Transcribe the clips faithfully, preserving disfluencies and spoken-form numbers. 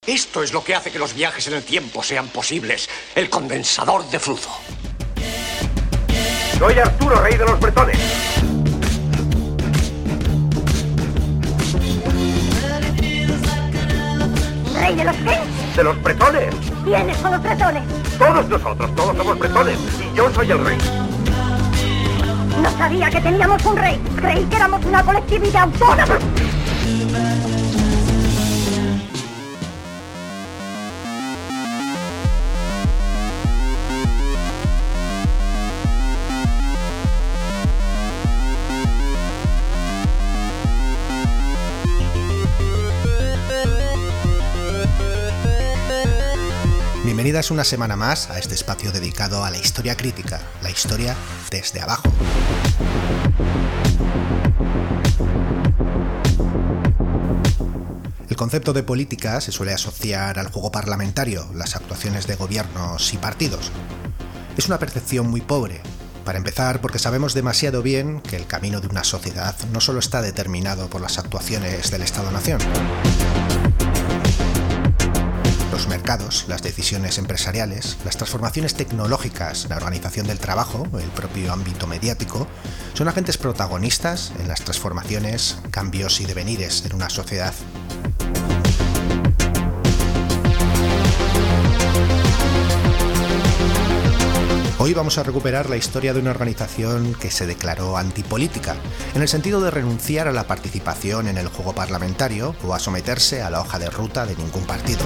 Esto es lo que hace que los viajes en el tiempo sean posibles. El condensador de flujo. Soy Arturo, rey de los bretones. ¿Rey de los qué? De los bretones. ¿Quiénes son los bretones? Todos nosotros, todos somos bretones. Y yo soy el rey. No sabía que teníamos un rey. Creí que éramos una colectividad autónoma. Bienvenidas una semana más a este espacio dedicado a la historia crítica, la historia desde abajo. El concepto de política se suele asociar al juego parlamentario, las actuaciones de gobiernos y partidos. Es una percepción muy pobre. Para empezar, porque sabemos demasiado bien que el camino de una sociedad no solo está determinado por las actuaciones del Estado-Nación. Los mercados, las decisiones empresariales, las transformaciones tecnológicas, la organización del trabajo, el propio ámbito mediático, son agentes protagonistas en las transformaciones, cambios y devenires en una sociedad. Hoy vamos a recuperar la historia de una organización que se declaró antipolítica, en el sentido de renunciar a la participación en el juego parlamentario o a someterse a la hoja de ruta de ningún partido.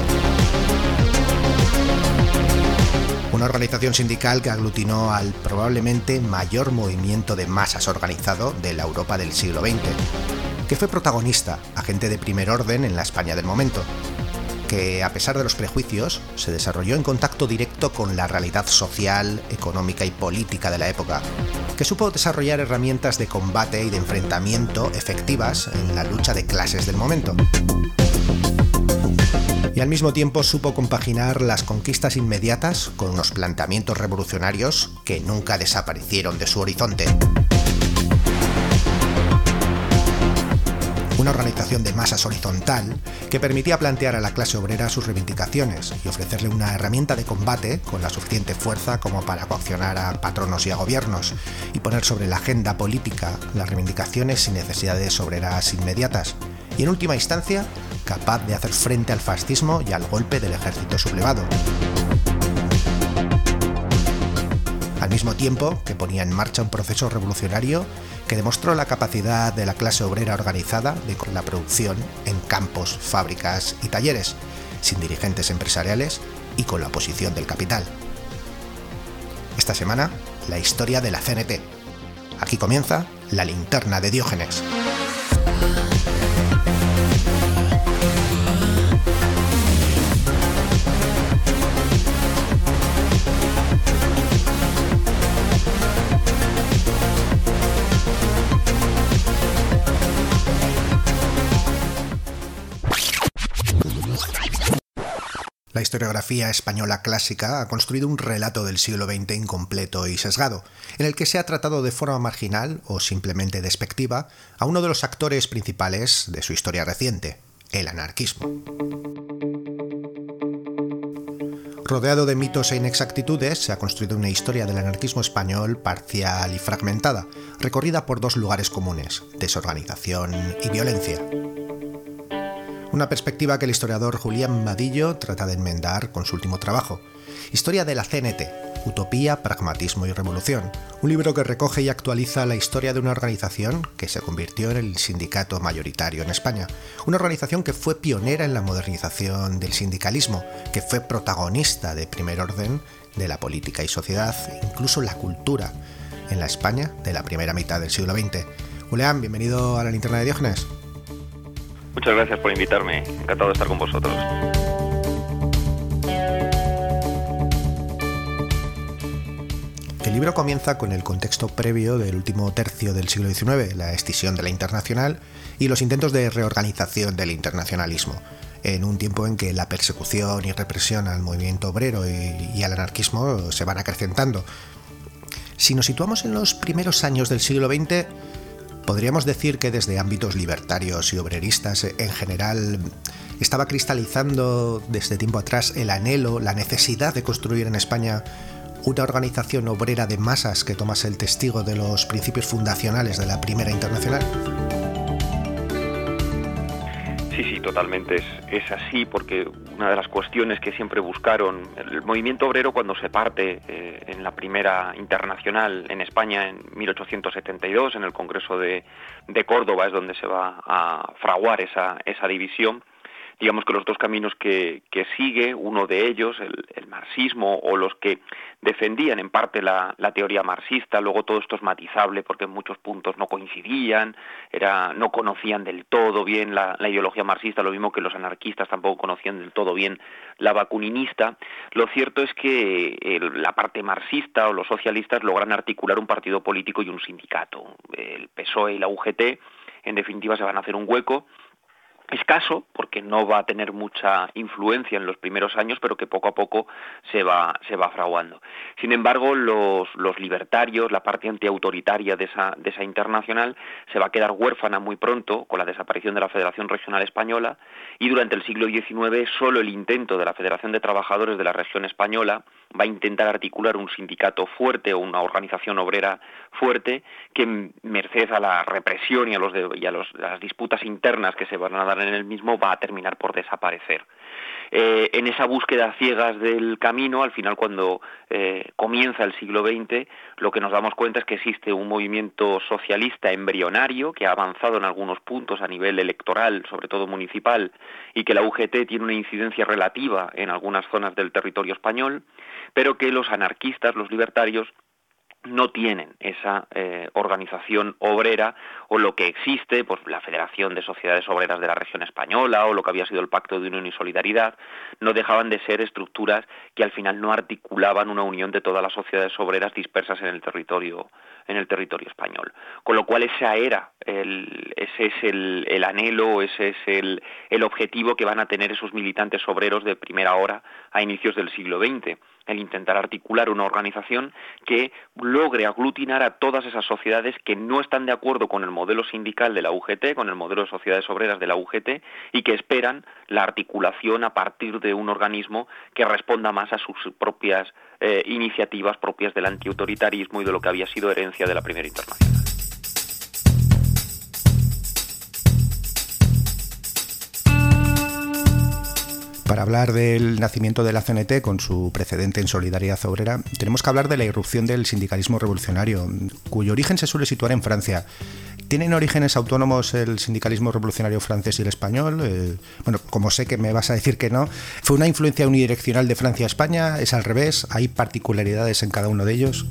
Una organización sindical que aglutinó al probablemente mayor movimiento de masas organizado de la Europa del siglo veinte, que fue protagonista, agente de primer orden en la España del momento, que a pesar de los prejuicios se desarrolló en contacto directo con la realidad social, económica y política de la época, que supo desarrollar herramientas de combate y de enfrentamiento efectivas en la lucha de clases del momento. Y al mismo tiempo supo compaginar las conquistas inmediatas con unos planteamientos revolucionarios que nunca desaparecieron de su horizonte. Una organización de masas horizontal que permitía plantear a la clase obrera sus reivindicaciones y ofrecerle una herramienta de combate con la suficiente fuerza como para coaccionar a patronos y a gobiernos y poner sobre la agenda política las reivindicaciones y necesidades obreras inmediatas y, en última instancia, capaz de hacer frente al fascismo y al golpe del ejército sublevado. Al mismo tiempo que ponía en marcha un proceso revolucionario que demostró la capacidad de la clase obrera organizada de la producción en campos, fábricas y talleres, sin dirigentes empresariales y con la oposición del capital. Esta semana, la historia de la C N T. Aquí comienza la linterna de Diógenes. La historiografía española clásica ha construido un relato del siglo veinte incompleto y sesgado, en el que se ha tratado de forma marginal o simplemente despectiva a uno de los actores principales de su historia reciente, el anarquismo. Rodeado de mitos e inexactitudes, se ha construido una historia del anarquismo español parcial y fragmentada, recorrida por dos lugares comunes: desorganización y violencia. Una perspectiva que el historiador Julián Vadillo trata de enmendar con su último trabajo, Historia de la C N T, Utopía, Pragmatismo y Revolución, un libro que recoge y actualiza la historia de una organización que se convirtió en el sindicato mayoritario en España, una organización que fue pionera en la modernización del sindicalismo, que fue protagonista de primer orden de la política y sociedad, incluso la cultura, en la España de la primera mitad del siglo veinte. Julián, bienvenido a la linterna de Diógenes. Muchas gracias por invitarme, encantado de estar con vosotros. El libro comienza con el contexto previo del último tercio del siglo diecinueve, la escisión de la Internacional y los intentos de reorganización del internacionalismo, en un tiempo en que la persecución y represión al movimiento obrero y, y al anarquismo se van acrecentando. Si nos situamos en los primeros años del siglo veinte, podríamos decir que desde ámbitos libertarios y obreristas en general estaba cristalizando desde tiempo atrás el anhelo, la necesidad de construir en España una organización obrera de masas que tomase el testigo de los principios fundacionales de la Primera Internacional. Sí, sí, totalmente es, es así, porque una de las cuestiones que siempre buscaron el movimiento obrero cuando se parte eh, en la Primera Internacional en España en mil ochocientos setenta y dos, en el Congreso de, de Córdoba, es donde se va a fraguar esa, esa división. Digamos que los dos caminos que, que sigue, uno de ellos, el, el marxismo, o los que defendían en parte la, la teoría marxista, luego todo esto es matizable porque en muchos puntos no coincidían, era, no conocían del todo bien la, la ideología marxista, lo mismo que los anarquistas tampoco conocían del todo bien la bakuninista. Lo cierto es que el, la parte marxista o los socialistas logran articular un partido político y un sindicato. El P S O E y la U G T, en definitiva, se van a hacer un hueco escaso, porque no va a tener mucha influencia en los primeros años, pero que poco a poco se va se va fraguando. Sin embargo, los los libertarios, la parte antiautoritaria de esa de esa internacional, se va a quedar huérfana muy pronto con la desaparición de la Federación Regional Española, y durante el siglo diecinueve solo el intento de la Federación de Trabajadores de la Región Española va a intentar articular un sindicato fuerte o una organización obrera fuerte que, merced a la represión y a los de, y a los, a las disputas internas que se van a dar en el mismo, va a terminar por desaparecer. Eh, en esa búsqueda ciegas del camino, al final, cuando eh, comienza el siglo veinte, lo que nos damos cuenta es que existe un movimiento socialista embrionario que ha avanzado en algunos puntos a nivel electoral, sobre todo municipal, y que la U G T tiene una incidencia relativa en algunas zonas del territorio español, pero que los anarquistas, los libertarios, no tienen esa eh, organización obrera, o lo que existe, pues la Federación de Sociedades Obreras de la Región Española o lo que había sido el Pacto de Unión y Solidaridad, no dejaban de ser estructuras que al final no articulaban una unión de todas las sociedades obreras dispersas en el territorio en el territorio español. Con lo cual esa era, el, ese es el, el anhelo, ese es el, el objetivo que van a tener esos militantes obreros de primera hora a inicios del siglo veinte, el intentar articular una organización que logre aglutinar a todas esas sociedades que no están de acuerdo con el modelo sindical de la U G T, con el modelo de sociedades obreras de la U G T, y que esperan la articulación a partir de un organismo que responda más a sus propias eh, iniciativas propias del antiautoritarismo y de lo que había sido herencia de la Primera Internacional. Para hablar del nacimiento de la C N T con su precedente en Solidaridad Obrera, tenemos que hablar de la irrupción del sindicalismo revolucionario, cuyo origen se suele situar en Francia. ¿Tienen orígenes autónomos el sindicalismo revolucionario francés y el español? Eh, bueno, como sé que me vas a decir que no, ¿fue una influencia unidireccional de Francia a España? ¿Es al revés? ¿Hay particularidades en cada uno de ellos?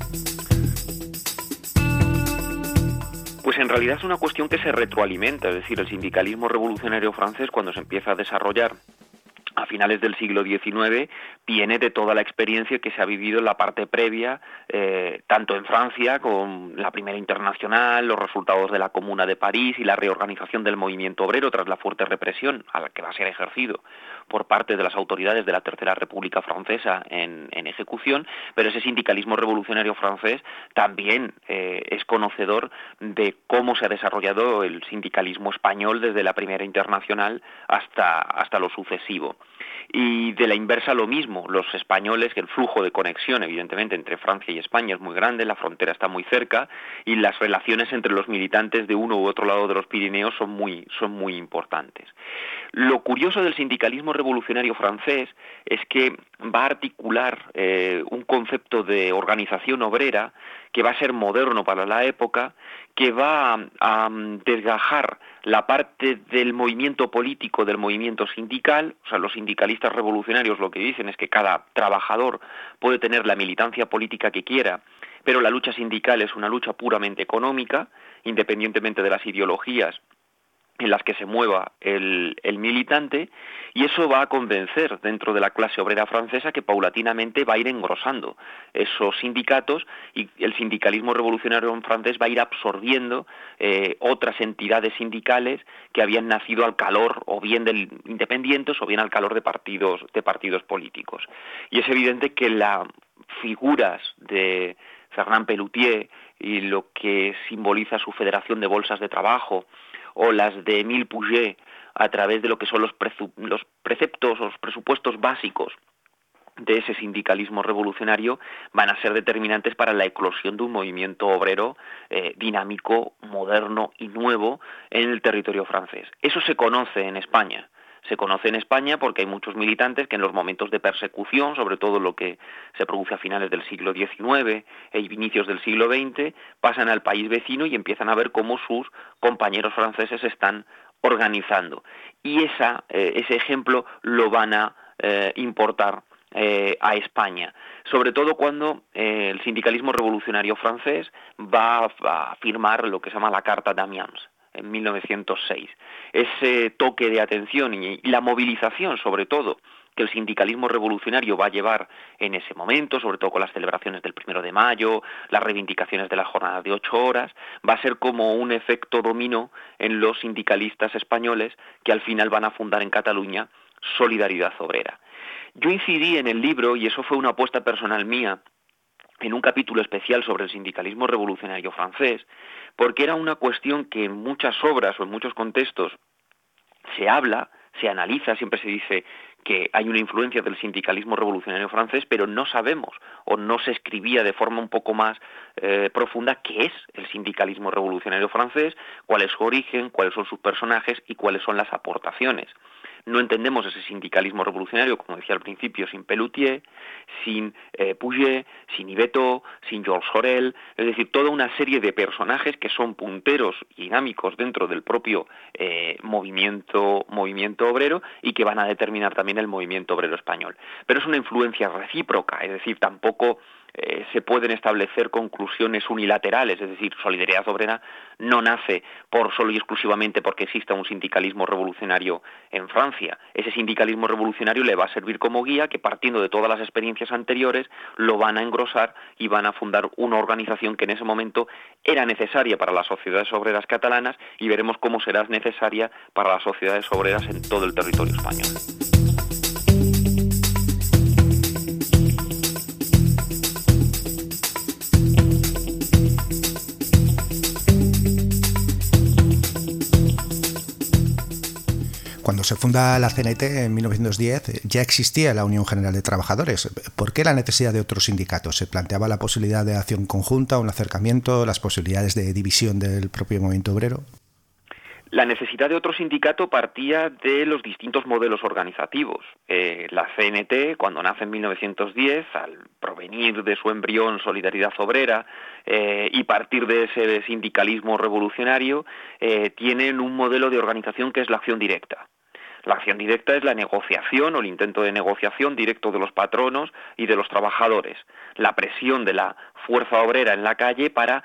Pues en realidad es una cuestión que se retroalimenta, es decir, el sindicalismo revolucionario francés, cuando se empieza a desarrollar a finales del siglo diecinueve, viene de toda la experiencia que se ha vivido en la parte previa, eh, tanto en Francia con la Primera Internacional, los resultados de la Comuna de París y la reorganización del movimiento obrero tras la fuerte represión a la que va a ser ejercido por parte de las autoridades de la Tercera República Francesa en, en ejecución, pero ese sindicalismo revolucionario francés también eh, es conocedor de cómo se ha desarrollado el sindicalismo español desde la Primera Internacional hasta, hasta lo sucesivo. Y de la inversa lo mismo, los españoles, que el flujo de conexión evidentemente entre Francia y España es muy grande, la frontera está muy cerca y las relaciones entre los militantes de uno u otro lado de los Pirineos son muy, son muy importantes. Lo curioso del sindicalismo revolucionario francés es que va a articular eh, un concepto de organización obrera que va a ser moderno para la época, que va a, a desgajar la parte del movimiento político del movimiento sindical. O sea, los sindicalistas revolucionarios lo que dicen es que cada trabajador puede tener la militancia política que quiera, pero la lucha sindical es una lucha puramente económica, independientemente de las ideologías en las que se mueva el, el militante, y eso va a convencer dentro de la clase obrera francesa que paulatinamente va a ir engrosando esos sindicatos, y el sindicalismo revolucionario en francés va a ir absorbiendo eh, otras entidades sindicales que habían nacido al calor o bien del independientes o bien al calor de partidos de partidos políticos. Y es evidente que las figuras de Fernand Pelloutier y lo que simboliza su Federación de Bolsas de Trabajo, o las de Émile Pouget a través de lo que son los, prezu- los preceptos o los presupuestos básicos de ese sindicalismo revolucionario, van a ser determinantes para la eclosión de un movimiento obrero eh, dinámico, moderno y nuevo en el territorio francés. Eso se conoce en España. Se conoce en España porque hay muchos militantes que en los momentos de persecución, sobre todo lo que se produce a finales del siglo diecinueve e inicios del siglo veinte, pasan al país vecino y empiezan a ver cómo sus compañeros franceses se están organizando. Y esa, eh, ese ejemplo lo van a eh, importar Eh, a España, sobre todo cuando eh, el sindicalismo revolucionario francés va a, a firmar lo que se llama la Carta d'Amiens en mil novecientos seis. Ese toque de atención y, y la movilización, sobre todo, que el sindicalismo revolucionario va a llevar en ese momento, sobre todo con las celebraciones del primero de mayo, las reivindicaciones de la jornada de ocho horas, va a ser como un efecto dominó en los sindicalistas españoles que al final van a fundar en Cataluña Solidaridad Obrera. Yo incidí en el libro, y eso fue una apuesta personal mía, en un capítulo especial sobre el sindicalismo revolucionario francés, porque era una cuestión que en muchas obras o en muchos contextos se habla, se analiza, siempre se dice que hay una influencia del sindicalismo revolucionario francés, pero no sabemos o no se escribía de forma un poco más eh, profunda qué es el sindicalismo revolucionario francés, cuál es su origen, cuáles son sus personajes y cuáles son las aportaciones. No entendemos ese sindicalismo revolucionario, como decía al principio, sin Pelloutier, sin eh, Puget, sin Yvetot, sin Georges Sorel, es decir, toda una serie de personajes que son punteros y dinámicos dentro del propio eh, movimiento, movimiento obrero y que van a determinar también el movimiento obrero español. Pero es una influencia recíproca, es decir, tampoco Eh, se pueden establecer conclusiones unilaterales, es decir, Solidaridad Obrera no nace por solo y exclusivamente porque exista un sindicalismo revolucionario en Francia. Ese sindicalismo revolucionario le va a servir como guía que, partiendo de todas las experiencias anteriores, lo van a engrosar y van a fundar una organización que en ese momento era necesaria para las sociedades obreras catalanas y veremos cómo será necesaria para las sociedades obreras en todo el territorio español. Cuando se funda la C N T en mil novecientos diez ya existía la Unión General de Trabajadores. ¿Por qué la necesidad de otros sindicatos? ¿Se planteaba la posibilidad de acción conjunta, un acercamiento, las posibilidades de división del propio movimiento obrero? La necesidad de otro sindicato partía de los distintos modelos organizativos. Eh, la C N T, cuando nace en mil novecientos diez, al provenir de su embrión Solidaridad Obrera eh, y partir de ese sindicalismo revolucionario, eh, tienen un modelo de organización que es la acción directa. La acción directa es la negociación o el intento de negociación directo de los patronos y de los trabajadores, la presión de la fuerza obrera en la calle para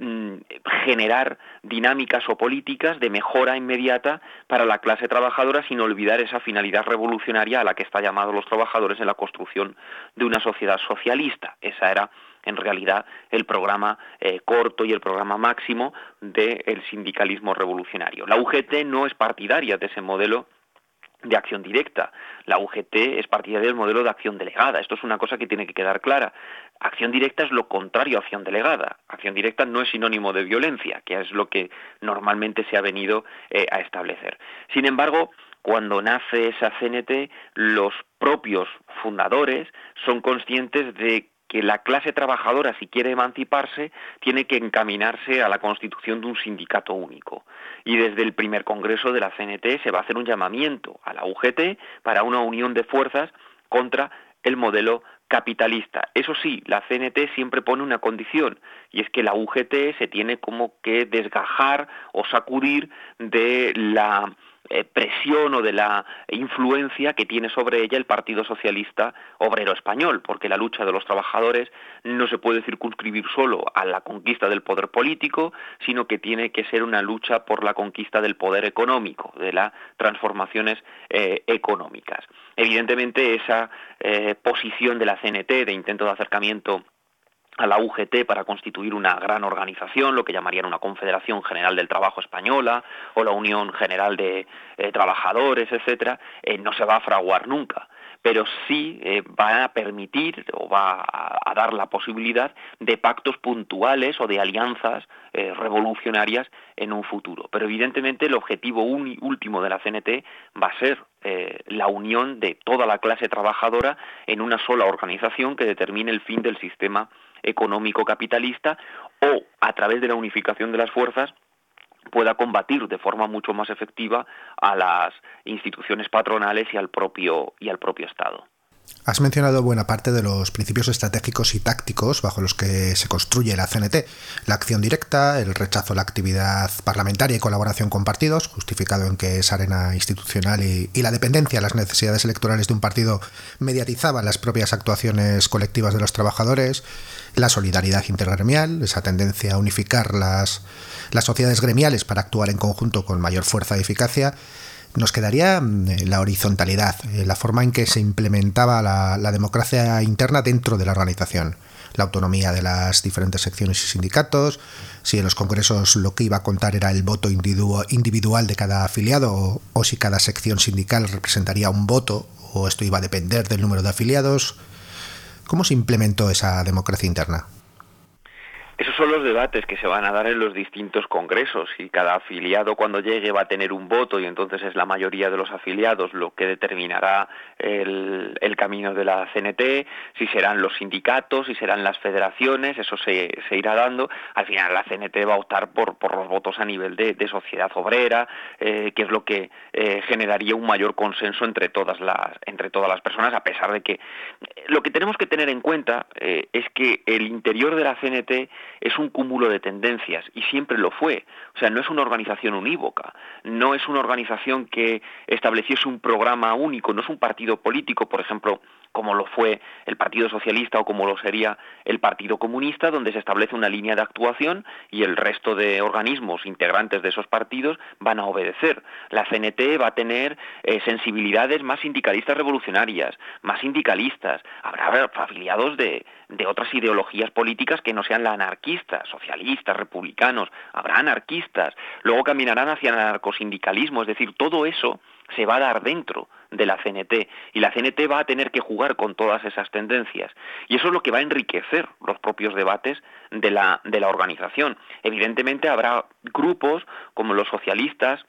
generar dinámicas o políticas de mejora inmediata para la clase trabajadora sin olvidar esa finalidad revolucionaria a la que están llamados los trabajadores en la construcción de una sociedad socialista. Esa era en realidad el programa eh, corto y el programa máximo del sindicalismo revolucionario. La U G T no es partidaria de ese modelo de acción directa. La U G T es partidaria del modelo de acción delegada. Esto es una cosa que tiene que quedar clara. Acción directa es lo contrario a acción delegada. Acción directa no es sinónimo de violencia, que es lo que normalmente se ha venido eh, a establecer. Sin embargo, cuando nace esa C N T, los propios fundadores son conscientes de que la clase trabajadora, si quiere emanciparse, tiene que encaminarse a la constitución de un sindicato único. Y desde el primer congreso de la C N T se va a hacer un llamamiento a la U G T para una unión de fuerzas contra el modelo capitalista. Eso sí, la C N T siempre pone una condición, y es que la U G T se tiene como que desgajar o sacudir de la Eh, presión o de la influencia que tiene sobre ella el Partido Socialista Obrero Español, porque la lucha de los trabajadores no se puede circunscribir solo a la conquista del poder político, sino que tiene que ser una lucha por la conquista del poder económico, de las transformaciones eh, económicas. Evidentemente esa eh, posición de la C N T de intento de acercamiento a la U G T para constituir una gran organización, lo que llamarían una Confederación General del Trabajo Española o la Unión General de eh, Trabajadores, etcétera, eh, no se va a fraguar nunca. pero sí eh, va a permitir o va a, a dar la posibilidad de pactos puntuales o de alianzas eh, revolucionarias en un futuro. Pero evidentemente el objetivo uni, último de la C N T va a ser eh, la unión de toda la clase trabajadora en una sola organización que determine el fin del sistema económico capitalista, o a través de la unificación de las fuerzas pueda combatir de forma mucho más efectiva a las instituciones patronales y al propio y al propio Estado. Has mencionado buena parte de los principios estratégicos y tácticos bajo los que se construye la C N T. La acción directa, el rechazo a la actividad parlamentaria y colaboración con partidos, justificado en que esa arena institucional y, y la dependencia a las necesidades electorales de un partido mediatizaban las propias actuaciones colectivas de los trabajadores, la solidaridad intergremial, esa tendencia a unificar las, las sociedades gremiales para actuar en conjunto con mayor fuerza y eficacia. Nos quedaría la horizontalidad, la forma en que se implementaba la, la democracia interna dentro de la organización, la autonomía de las diferentes secciones y sindicatos, si en los congresos lo que iba a contar era el voto individu- individual de cada afiliado o, o si cada sección sindical representaría un voto o esto iba a depender del número de afiliados. ¿Cómo se implementó esa democracia interna? Esos son los debates que se van a dar en los distintos congresos, y cada afiliado cuando llegue va a tener un voto y entonces es la mayoría de los afiliados lo que determinará el, el camino de la C N T, si serán los sindicatos, si serán las federaciones, eso se, se irá dando. Al final la C N T va a optar por, por los votos a nivel de, de sociedad obrera, eh, que es lo que eh, generaría un mayor consenso entre todas las, entre todas las personas, a pesar de que lo que tenemos que tener en cuenta eh, es que el interior de la C N T es un cúmulo de tendencias, y siempre lo fue. O sea, no es una organización unívoca, no es una organización que estableciese un programa único, no es un partido político, por ejemplo, como lo fue el Partido Socialista o como lo sería el Partido Comunista, donde se establece una línea de actuación y el resto de organismos integrantes de esos partidos van a obedecer. La C N T va a tener eh, sensibilidades más sindicalistas revolucionarias, más sindicalistas, habrá afiliados de, de otras ideologías políticas que no sean la anarquista, socialistas, republicanos, habrá anarquistas, luego caminarán hacia el anarcosindicalismo, es decir, todo eso se va a dar dentro de la C N T, y la C N T va a tener que jugar con todas esas tendencias, y eso es lo que va a enriquecer los propios debates de la, de la organización. Evidentemente habrá grupos como los socialistas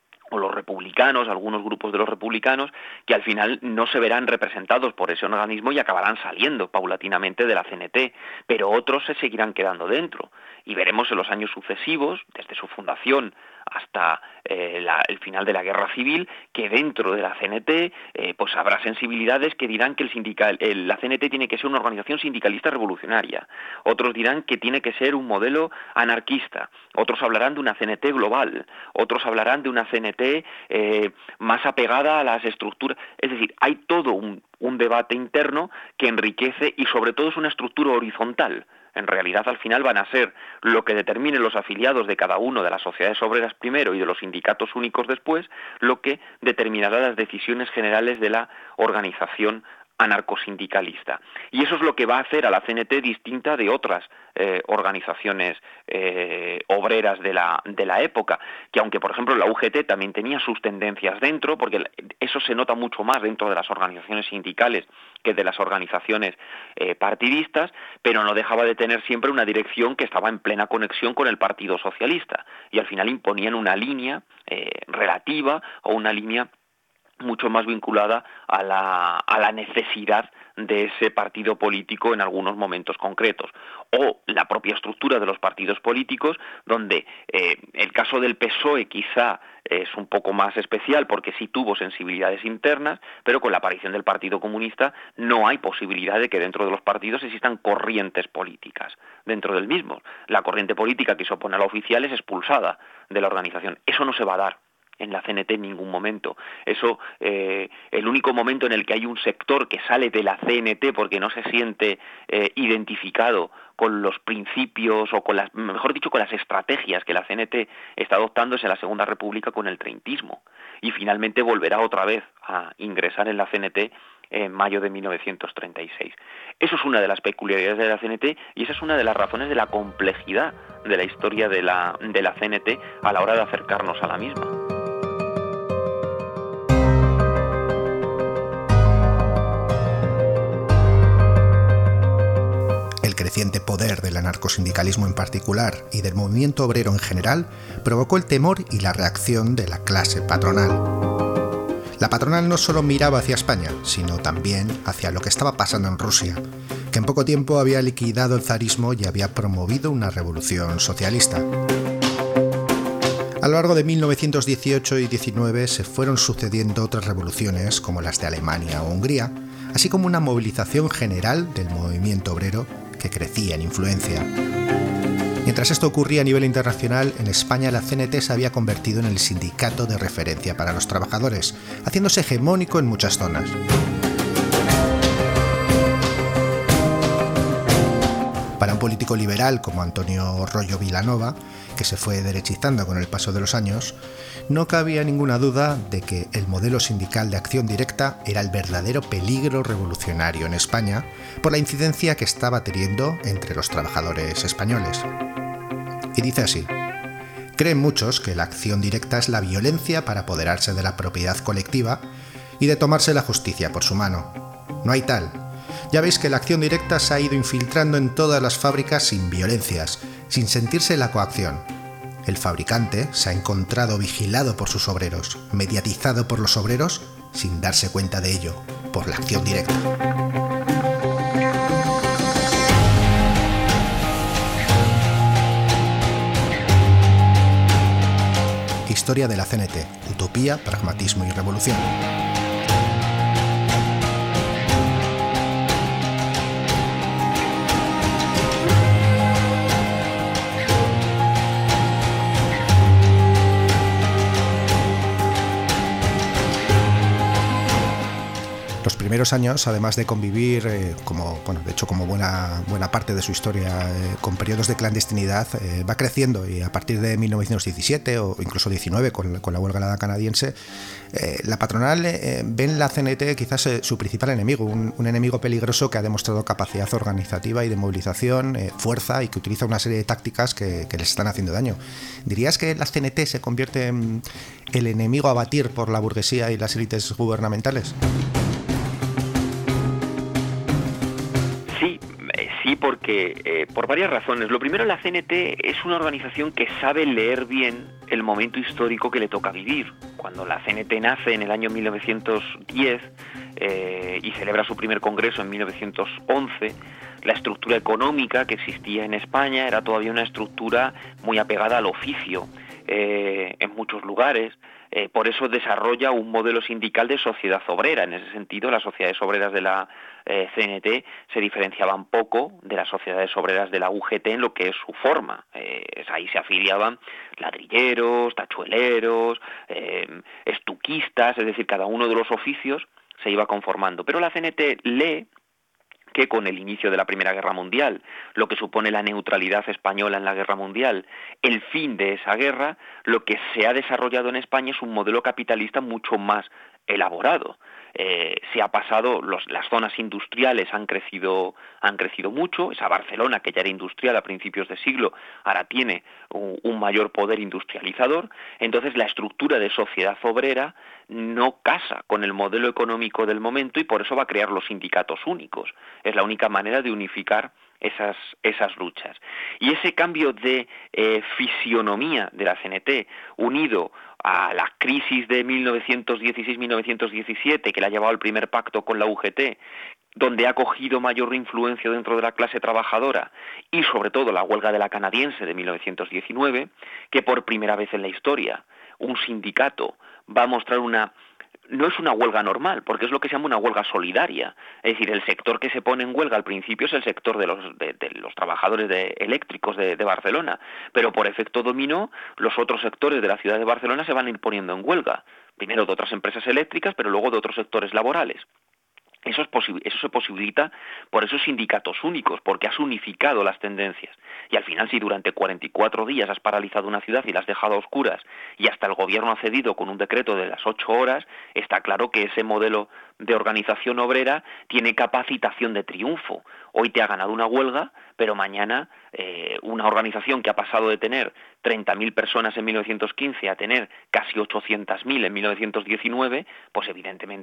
o los republicanos, algunos grupos de los republicanos, que al final no se verán representados por ese organismo y acabarán saliendo paulatinamente de la C N T, pero otros se seguirán quedando dentro, y veremos en los años sucesivos, desde su fundación hasta eh, la, el final de la Guerra Civil, que dentro de la C N T eh, pues habrá sensibilidades que dirán que el sindical, el, la C N T tiene que ser una organización sindicalista revolucionaria, otros dirán que tiene que ser un modelo anarquista, otros hablarán de una C N T global, otros hablarán de una C N T eh, más apegada a las estructuras. Es decir, hay todo un, un debate interno que enriquece, y sobre todo es una estructura horizontal. En realidad, al final van a ser lo que determinen los afiliados de cada uno de las sociedades obreras primero y de los sindicatos únicos después, lo que determinará las decisiones generales de la organización anarcosindicalista. Y eso es lo que va a hacer a la C N T distinta de otras eh, organizaciones eh, obreras de la, de la época, que aunque por ejemplo la U G T también tenía sus tendencias dentro, porque eso se nota mucho más dentro de las organizaciones sindicales que de las organizaciones eh, partidistas, pero no dejaba de tener siempre una dirección que estaba en plena conexión con el Partido Socialista, y al final imponían una línea eh, relativa o una línea mucho más vinculada a la, a la necesidad de ese partido político en algunos momentos concretos, o la propia estructura de los partidos políticos, donde eh, el caso del P S O E quizá es un poco más especial porque sí tuvo sensibilidades internas, pero con la aparición del Partido Comunista no hay posibilidad de que dentro de los partidos existan corrientes políticas dentro del mismo. La corriente política que se opone a la oficial es expulsada de la organización. Eso no se va a dar en la C N T en ningún momento. Eso, eh, el único momento en el que hay un sector que sale de la C N T porque no se siente eh, identificado con los principios o con las, mejor dicho, con las estrategias que la C N T está adoptando es en la Segunda República con el treintismo, y finalmente volverá otra vez a ingresar en la C N T en mayo de mil novecientos treinta y seis. Eso es una de las peculiaridades de la C N T, y esa es una de las razones de la complejidad de la historia de la, de la C N T a la hora de acercarnos a la misma. creciente poder del anarcosindicalismo en particular y del movimiento obrero en general provocó el temor y la reacción de la clase patronal. La patronal no solo miraba hacia España, sino también hacia lo que estaba pasando en Rusia, que en poco tiempo había liquidado el zarismo y había promovido una revolución socialista. A lo largo de mil novecientos dieciocho y diecinueve se fueron sucediendo otras revoluciones como las de Alemania o Hungría, así como una movilización general del movimiento obrero que crecía en influencia. Mientras esto ocurría a nivel internacional, en España la C N T se había convertido en el sindicato de referencia para los trabajadores, haciéndose hegemónico en muchas zonas. Para un político liberal como Antonio Rollo Vilanova, que se fue derechizando con el paso de los años, no cabía ninguna duda de que el modelo sindical de acción directa era el verdadero peligro revolucionario en España por la incidencia que estaba teniendo entre los trabajadores españoles. Y dice así: creen muchos que la acción directa es la violencia para apoderarse de la propiedad colectiva y de tomarse la justicia por su mano. No hay tal. Ya veis que la acción directa se ha ido infiltrando en todas las fábricas sin violencias, sin sentirse la coacción. El fabricante se ha encontrado vigilado por sus obreros, mediatizado por los obreros, sin darse cuenta de ello, por la acción directa. Historia de la C N T, utopía, pragmatismo y revolución. Los primeros años, además de convivir, eh, como, bueno, de hecho como buena, buena parte de su historia, eh, con periodos de clandestinidad, eh, va creciendo, y a partir de mil novecientos diecisiete o incluso diecinueve, con, con la huelga canadiense, eh, la patronal eh, ve en la C N T quizás eh, su principal enemigo, un, un enemigo peligroso que ha demostrado capacidad organizativa y de movilización, eh, fuerza, y que utiliza una serie de tácticas que, que les están haciendo daño. ¿Dirías que la C N T se convierte en el enemigo a batir por la burguesía y las élites gubernamentales? Sí, porque eh, por varias razones. Lo primero, la C N T es una organización que sabe leer bien el momento histórico que le toca vivir. Cuando la C N T nace en el año mil novecientos diez eh, y celebra su primer congreso en mil novecientos once, la estructura económica que existía en España era todavía una estructura muy apegada al oficio eh, en muchos lugares. Eh, por eso desarrolla un modelo sindical de sociedad obrera. En ese sentido, las sociedades obreras de la eh, C N T se diferenciaban poco de las sociedades obreras de la U G T en lo que es su forma. Eh, ahí se afiliaban ladrilleros, tachueleros, eh, estuquistas, es decir, cada uno de los oficios se iba conformando. Pero la C N T lee que con el inicio de la Primera Guerra Mundial, lo que supone la neutralidad española en la Guerra Mundial, el fin de esa guerra, lo que se ha desarrollado en España es un modelo capitalista mucho más elaborado. Eh, se ha pasado, los, las zonas industriales han crecido, han crecido mucho. Esa Barcelona, que ya era industrial a principios de siglo, ahora tiene un, un mayor poder industrializador. Entonces la estructura de sociedad obrera no casa con el modelo económico del momento, y por eso va a crear los sindicatos únicos. Es la única manera de unificar esas, esas luchas. Y ese cambio de eh, fisionomía de la C N T, unido a la crisis de mil novecientos dieciséis mil novecientos diecisiete, que le ha llevado al primer pacto con la U G T, donde ha cogido mayor influencia dentro de la clase trabajadora, y sobre todo la huelga de la canadiense de mil novecientos diecinueve, que por primera vez en la historia un sindicato va a mostrar una... No es una huelga normal, porque es lo que se llama una huelga solidaria. Es decir, el sector que se pone en huelga al principio es el sector de los, de, de los trabajadores de, eléctricos de, de Barcelona, pero por efecto dominó, los otros sectores de la ciudad de Barcelona se van a ir poniendo en huelga. Primero de otras empresas eléctricas, pero luego de otros sectores laborales. Eso, es posi- eso se posibilita por esos sindicatos únicos, porque has unificado las tendencias. Y al final, si durante cuarenta y cuatro días has paralizado una ciudad y la has dejado a oscuras, y hasta el gobierno ha cedido con un decreto de las ocho horas, está claro que ese modelo de organización obrera tiene capacitación de triunfo. Hoy te ha ganado una huelga, pero mañana eh, una organización que ha pasado de tener treinta mil personas en mil novecientos quince a tener casi ochocientas mil en mil novecientos diecinueve, pues evidentemente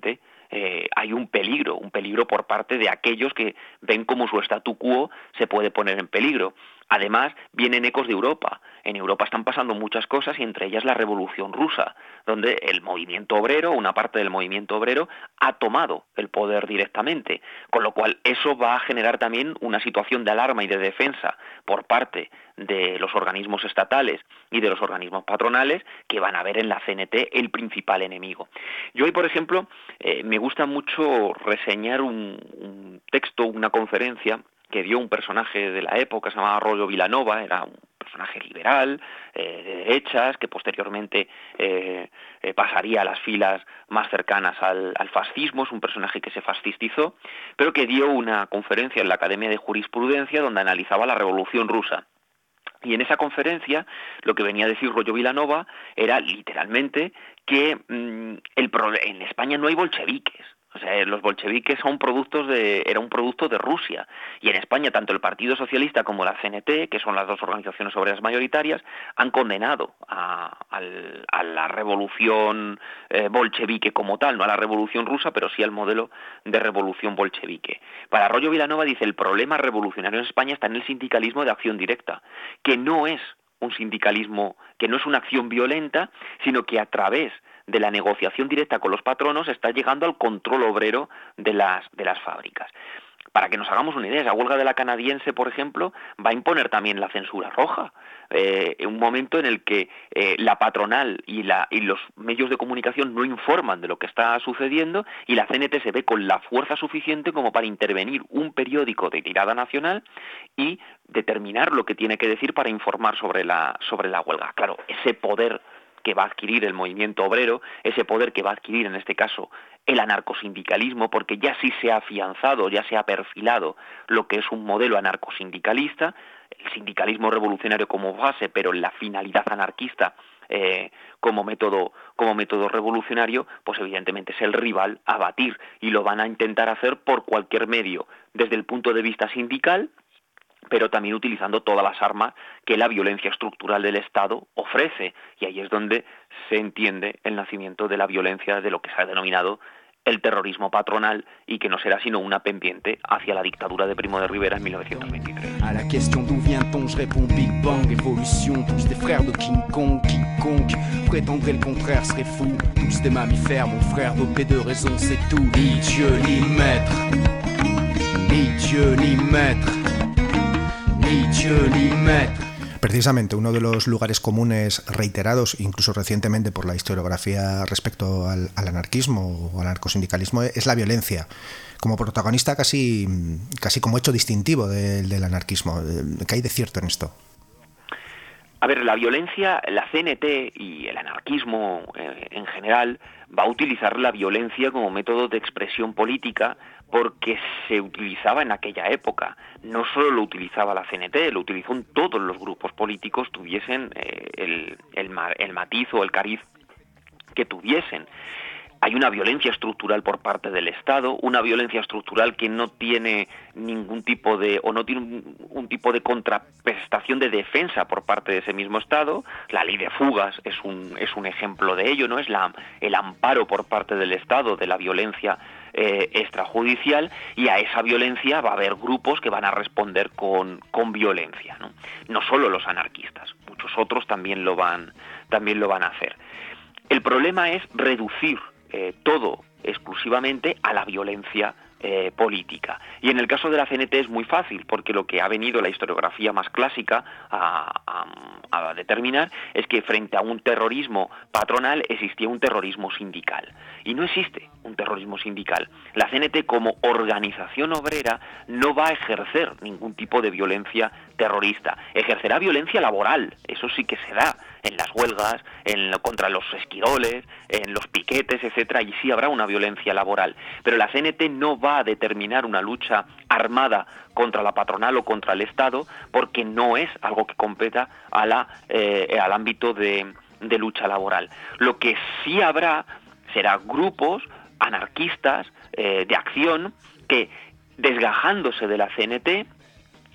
eh, hay un peligro, un peligro por parte de aquellos que ven cómo su statu quo se puede poner en peligro. Además, vienen ecos de Europa. En Europa están pasando muchas cosas y entre ellas la Revolución Rusa, donde el movimiento obrero, una parte del movimiento obrero, ha tomado el poder directamente. Con lo cual, eso va a generar también una situación de alarma y de defensa por parte de los organismos estatales y de los organismos patronales que van a ver en la C N T el principal enemigo. Yo hoy, por ejemplo, eh, me gusta mucho reseñar un, un texto, una conferencia que dio un personaje de la época, se llamaba Royo Vilanova, era un personaje liberal, eh, de derechas, que posteriormente eh, eh, pasaría a las filas más cercanas al, al fascismo, es un personaje que se fascistizó, pero que dio una conferencia en la Academia de Jurisprudencia donde analizaba la Revolución Rusa. Y en esa conferencia lo que venía a decir Royo Vilanova era literalmente que mmm, el pro- en España no hay bolcheviques. O sea, los bolcheviques son productos de, era un producto de Rusia. Y en España, tanto el Partido Socialista como la C N T, que son las dos organizaciones obreras mayoritarias, han condenado a, a, a la revolución eh, bolchevique como tal, no a la revolución rusa, pero sí al modelo de revolución bolchevique. Para Royo Vilanova dice, el problema revolucionario en España está en el sindicalismo de acción directa, que no es un sindicalismo, que no es una acción violenta, sino que a través de la negociación directa con los patronos está llegando al control obrero de las, de las fábricas. Para que nos hagamos una idea, esa huelga de la canadiense, por ejemplo, va a imponer también la censura roja. Eh, en un momento en el que eh, la patronal y, la, y los medios de comunicación no informan de lo que está sucediendo y la C N T se ve con la fuerza suficiente como para intervenir un periódico de tirada nacional y determinar lo que tiene que decir para informar sobre la, sobre la huelga. Claro, ese poder que va a adquirir el movimiento obrero, ese poder que va a adquirir en este caso el anarcosindicalismo, porque ya sí se ha afianzado, ya se ha perfilado lo que es un modelo anarcosindicalista, el sindicalismo revolucionario como base, pero la finalidad anarquista eh, como método, como método revolucionario, pues evidentemente es el rival a batir y lo van a intentar hacer por cualquier medio, desde el punto de vista sindical, pero también utilizando todas las armas que la violencia estructural del Estado ofrece. Y ahí es donde se entiende el nacimiento de la violencia de lo que se ha denominado el terrorismo patronal y que no será sino una pendiente hacia la dictadura de Primo de Rivera en mil novecientos veintitrés. À la question d'où vient-on, je réponds Big Bang, évolution, tous des frères de King Kong, quiconque prétendrait le contraire serait fou, tous des mammifères, mon frère dopé de raison, c'est tout. Ni Dieu ni maître, ni Dieu ni maître. Precisamente uno de los lugares comunes reiterados, incluso recientemente por la historiografía respecto al, al anarquismo o al anarcosindicalismo, es la violencia, como protagonista casi, casi como hecho distintivo del, del anarquismo. ¿Qué hay de cierto en esto? A ver, la violencia, la C N T y el anarquismo eh, en general va a utilizar la violencia como método de expresión política porque se utilizaba en aquella época. No solo lo utilizaba la C N T, lo utilizó en todos los grupos políticos, tuviesen eh, el, el, el matiz o el cariz que tuviesen. Hay una violencia estructural por parte del Estado, una violencia estructural que no tiene ningún tipo de, o no tiene un, un tipo de contraprestación de defensa por parte de ese mismo Estado. La ley de fugas es un, es un ejemplo de ello, ¿no? Es la, el amparo por parte del Estado de la violencia eh, extrajudicial, y a esa violencia va a haber grupos que van a responder con, con violencia, ¿no? No solo los anarquistas, muchos otros también lo van, también lo van a hacer. El problema es reducir Eh, todo exclusivamente a la violencia eh, política. Y en el caso de la C N T es muy fácil, porque lo que ha venido la historiografía más clásica a, a, a determinar es que frente a un terrorismo patronal existía un terrorismo sindical. Y no existe un terrorismo sindical. La C N T como organización obrera no va a ejercer ningún tipo de violencia terrorista. Ejercerá violencia laboral, eso sí que se da en las huelgas, en, contra los esquiroles, en los piquetes, etcétera, y sí habrá una violencia laboral. Pero la C N T no va a determinar una lucha armada contra la patronal o contra el Estado, porque no es algo que competa a la, eh, al ámbito de, de lucha laboral. Lo que sí habrá será grupos anarquistas eh, de acción que, desgajándose de la C N T,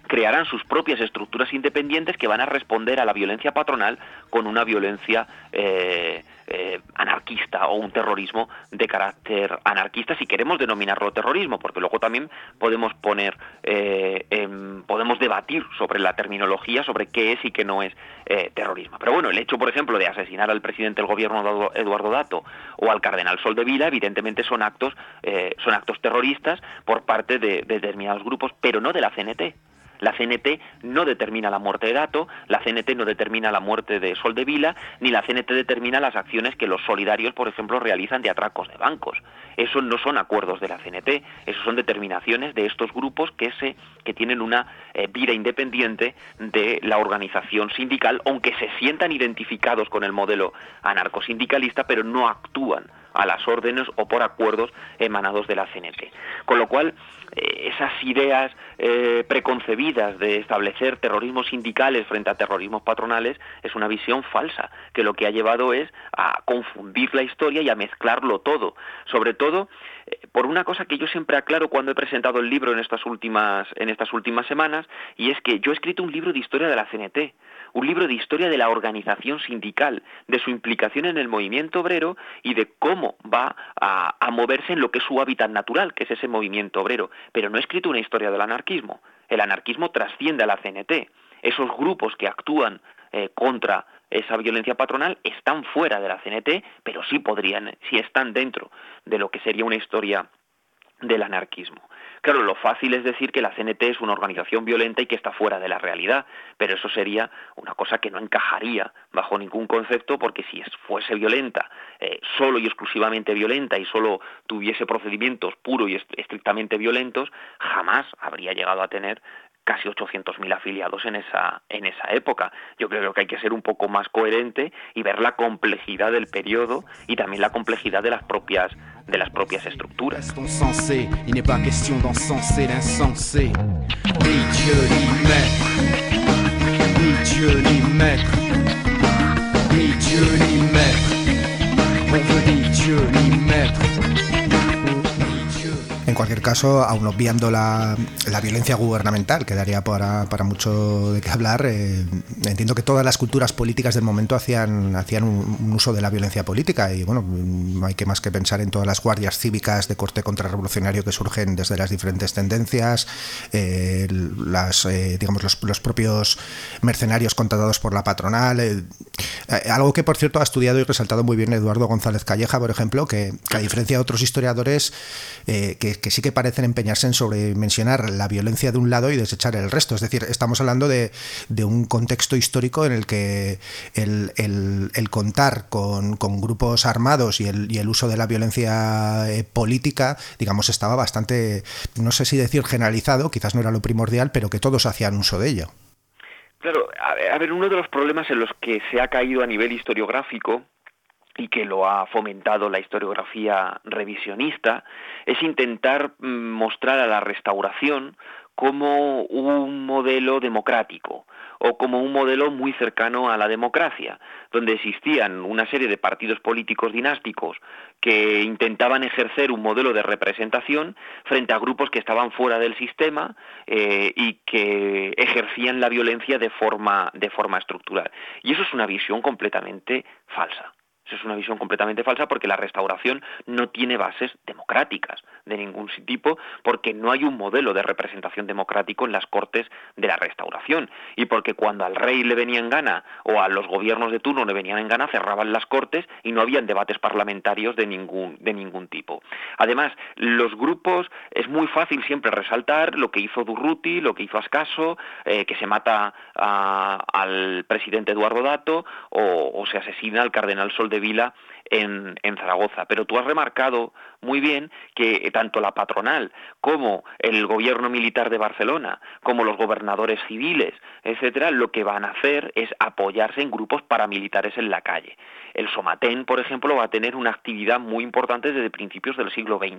crearán sus propias estructuras independientes que van a responder a la violencia patronal con una violencia eh, eh, anarquista o un terrorismo de carácter anarquista, si queremos denominarlo terrorismo, porque luego también podemos poner, eh, eh, podemos debatir sobre la terminología, sobre qué es y qué no es eh, terrorismo. Pero bueno, el hecho, por ejemplo, de asesinar al presidente del gobierno Eduardo Dato o al cardenal Soldevila, evidentemente son actos, eh, son actos terroristas por parte de, de determinados grupos, pero no de la C N T. La C N T no determina la muerte de Dato, la C N T no determina la muerte de Soldevila, ni la C N T determina las acciones que los solidarios, por ejemplo, realizan de atracos de bancos. Eso no son acuerdos de la C N T, eso son determinaciones de estos grupos que se que tienen una eh, vida independiente de la organización sindical, aunque se sientan identificados con el modelo anarcosindicalista, pero no actúan a las órdenes o por acuerdos emanados de la C N T. Con lo cual, eh, esas ideas eh, preconcebidas de establecer terrorismos sindicales frente a terrorismos patronales es una visión falsa, que lo que ha llevado es a confundir la historia y a mezclarlo todo. Sobre todo, eh, por una cosa que yo siempre aclaro cuando he presentado el libro en estas últimas, en estas últimas semanas, y es que yo he escrito un libro de historia de la C N T, un libro de historia de la organización sindical, de su implicación en el movimiento obrero y de cómo va a, a moverse en lo que es su hábitat natural, que es ese movimiento obrero. Pero no he escrito una historia del anarquismo. El anarquismo trasciende a la C N T. Esos grupos que actúan eh, contra esa violencia patronal están fuera de la C N T, pero sí podrían, sí están dentro de lo que sería una historia del anarquismo. Claro, lo fácil es decir que la C N T es una organización violenta y que está fuera de la realidad, pero eso sería una cosa que no encajaría bajo ningún concepto, porque si fuese violenta, eh, solo y exclusivamente violenta, y solo tuviese procedimientos puros y estrictamente violentos, jamás habría llegado a tener casi ochocientos mil afiliados en esa en esa época. Yo creo que hay que ser un poco más coherente y ver la complejidad del periodo y también la complejidad de las propias de las propias estructuras. Il n'est pas question d'encenser l'insensé. Ni Dieu ni maître, ni Dieu ni maître, ni Dieu ni maître, on veut ni Dieu ni maître. En cualquier caso, aun obviando la, la violencia gubernamental, que daría para, para mucho de qué hablar, eh, entiendo que todas las culturas políticas del momento hacían, hacían un, un uso de la violencia política, y bueno, no hay que más que pensar en todas las guardias cívicas de corte contrarrevolucionario que surgen desde las diferentes tendencias, eh, las, eh, digamos, los, los propios mercenarios contratados por la patronal, eh, eh, algo que por cierto ha estudiado y resaltado muy bien Eduardo González Calleja, por ejemplo, que, que a diferencia de otros historiadores eh, que que sí que parecen empeñarse en sobremencionar la violencia de un lado y desechar el resto. Es decir, estamos hablando de, de un contexto histórico en el que el, el, el contar con, con grupos armados y el, y el uso de la violencia eh, política, digamos, estaba bastante, no sé si decir generalizado, quizás no era lo primordial, pero que todos hacían uso de ello. Claro, a ver, uno de los problemas en los que se ha caído a nivel historiográfico y que lo ha fomentado la historiografía revisionista, es intentar mostrar a la Restauración como un modelo democrático o como un modelo muy cercano a la democracia, donde existían una serie de partidos políticos dinásticos que intentaban ejercer un modelo de representación frente a grupos que estaban fuera del sistema eh, y que ejercían la violencia de forma, de forma estructural. Y eso es una visión completamente falsa. Eso es una visión completamente falsa, porque la Restauración no tiene bases democráticas de ningún tipo, porque no hay un modelo de representación democrático en las Cortes de la Restauración, y porque cuando al rey le venía en gana o a los gobiernos de turno le venían en gana, cerraban las Cortes y no habían debates parlamentarios de ningún, de ningún tipo. Además, los grupos, es muy fácil siempre resaltar lo que hizo Durruti, lo que hizo Ascaso, eh, que se mata a, al presidente Eduardo Dato o, o se asesina al cardenal Soldevila Vila en, en Zaragoza. Pero tú has remarcado muy bien que tanto la patronal como el gobierno militar de Barcelona, como los gobernadores civiles, etcétera, lo que van a hacer es apoyarse en grupos paramilitares en la calle. El Somatén, por ejemplo, va a tener una actividad muy importante desde principios del siglo veinte.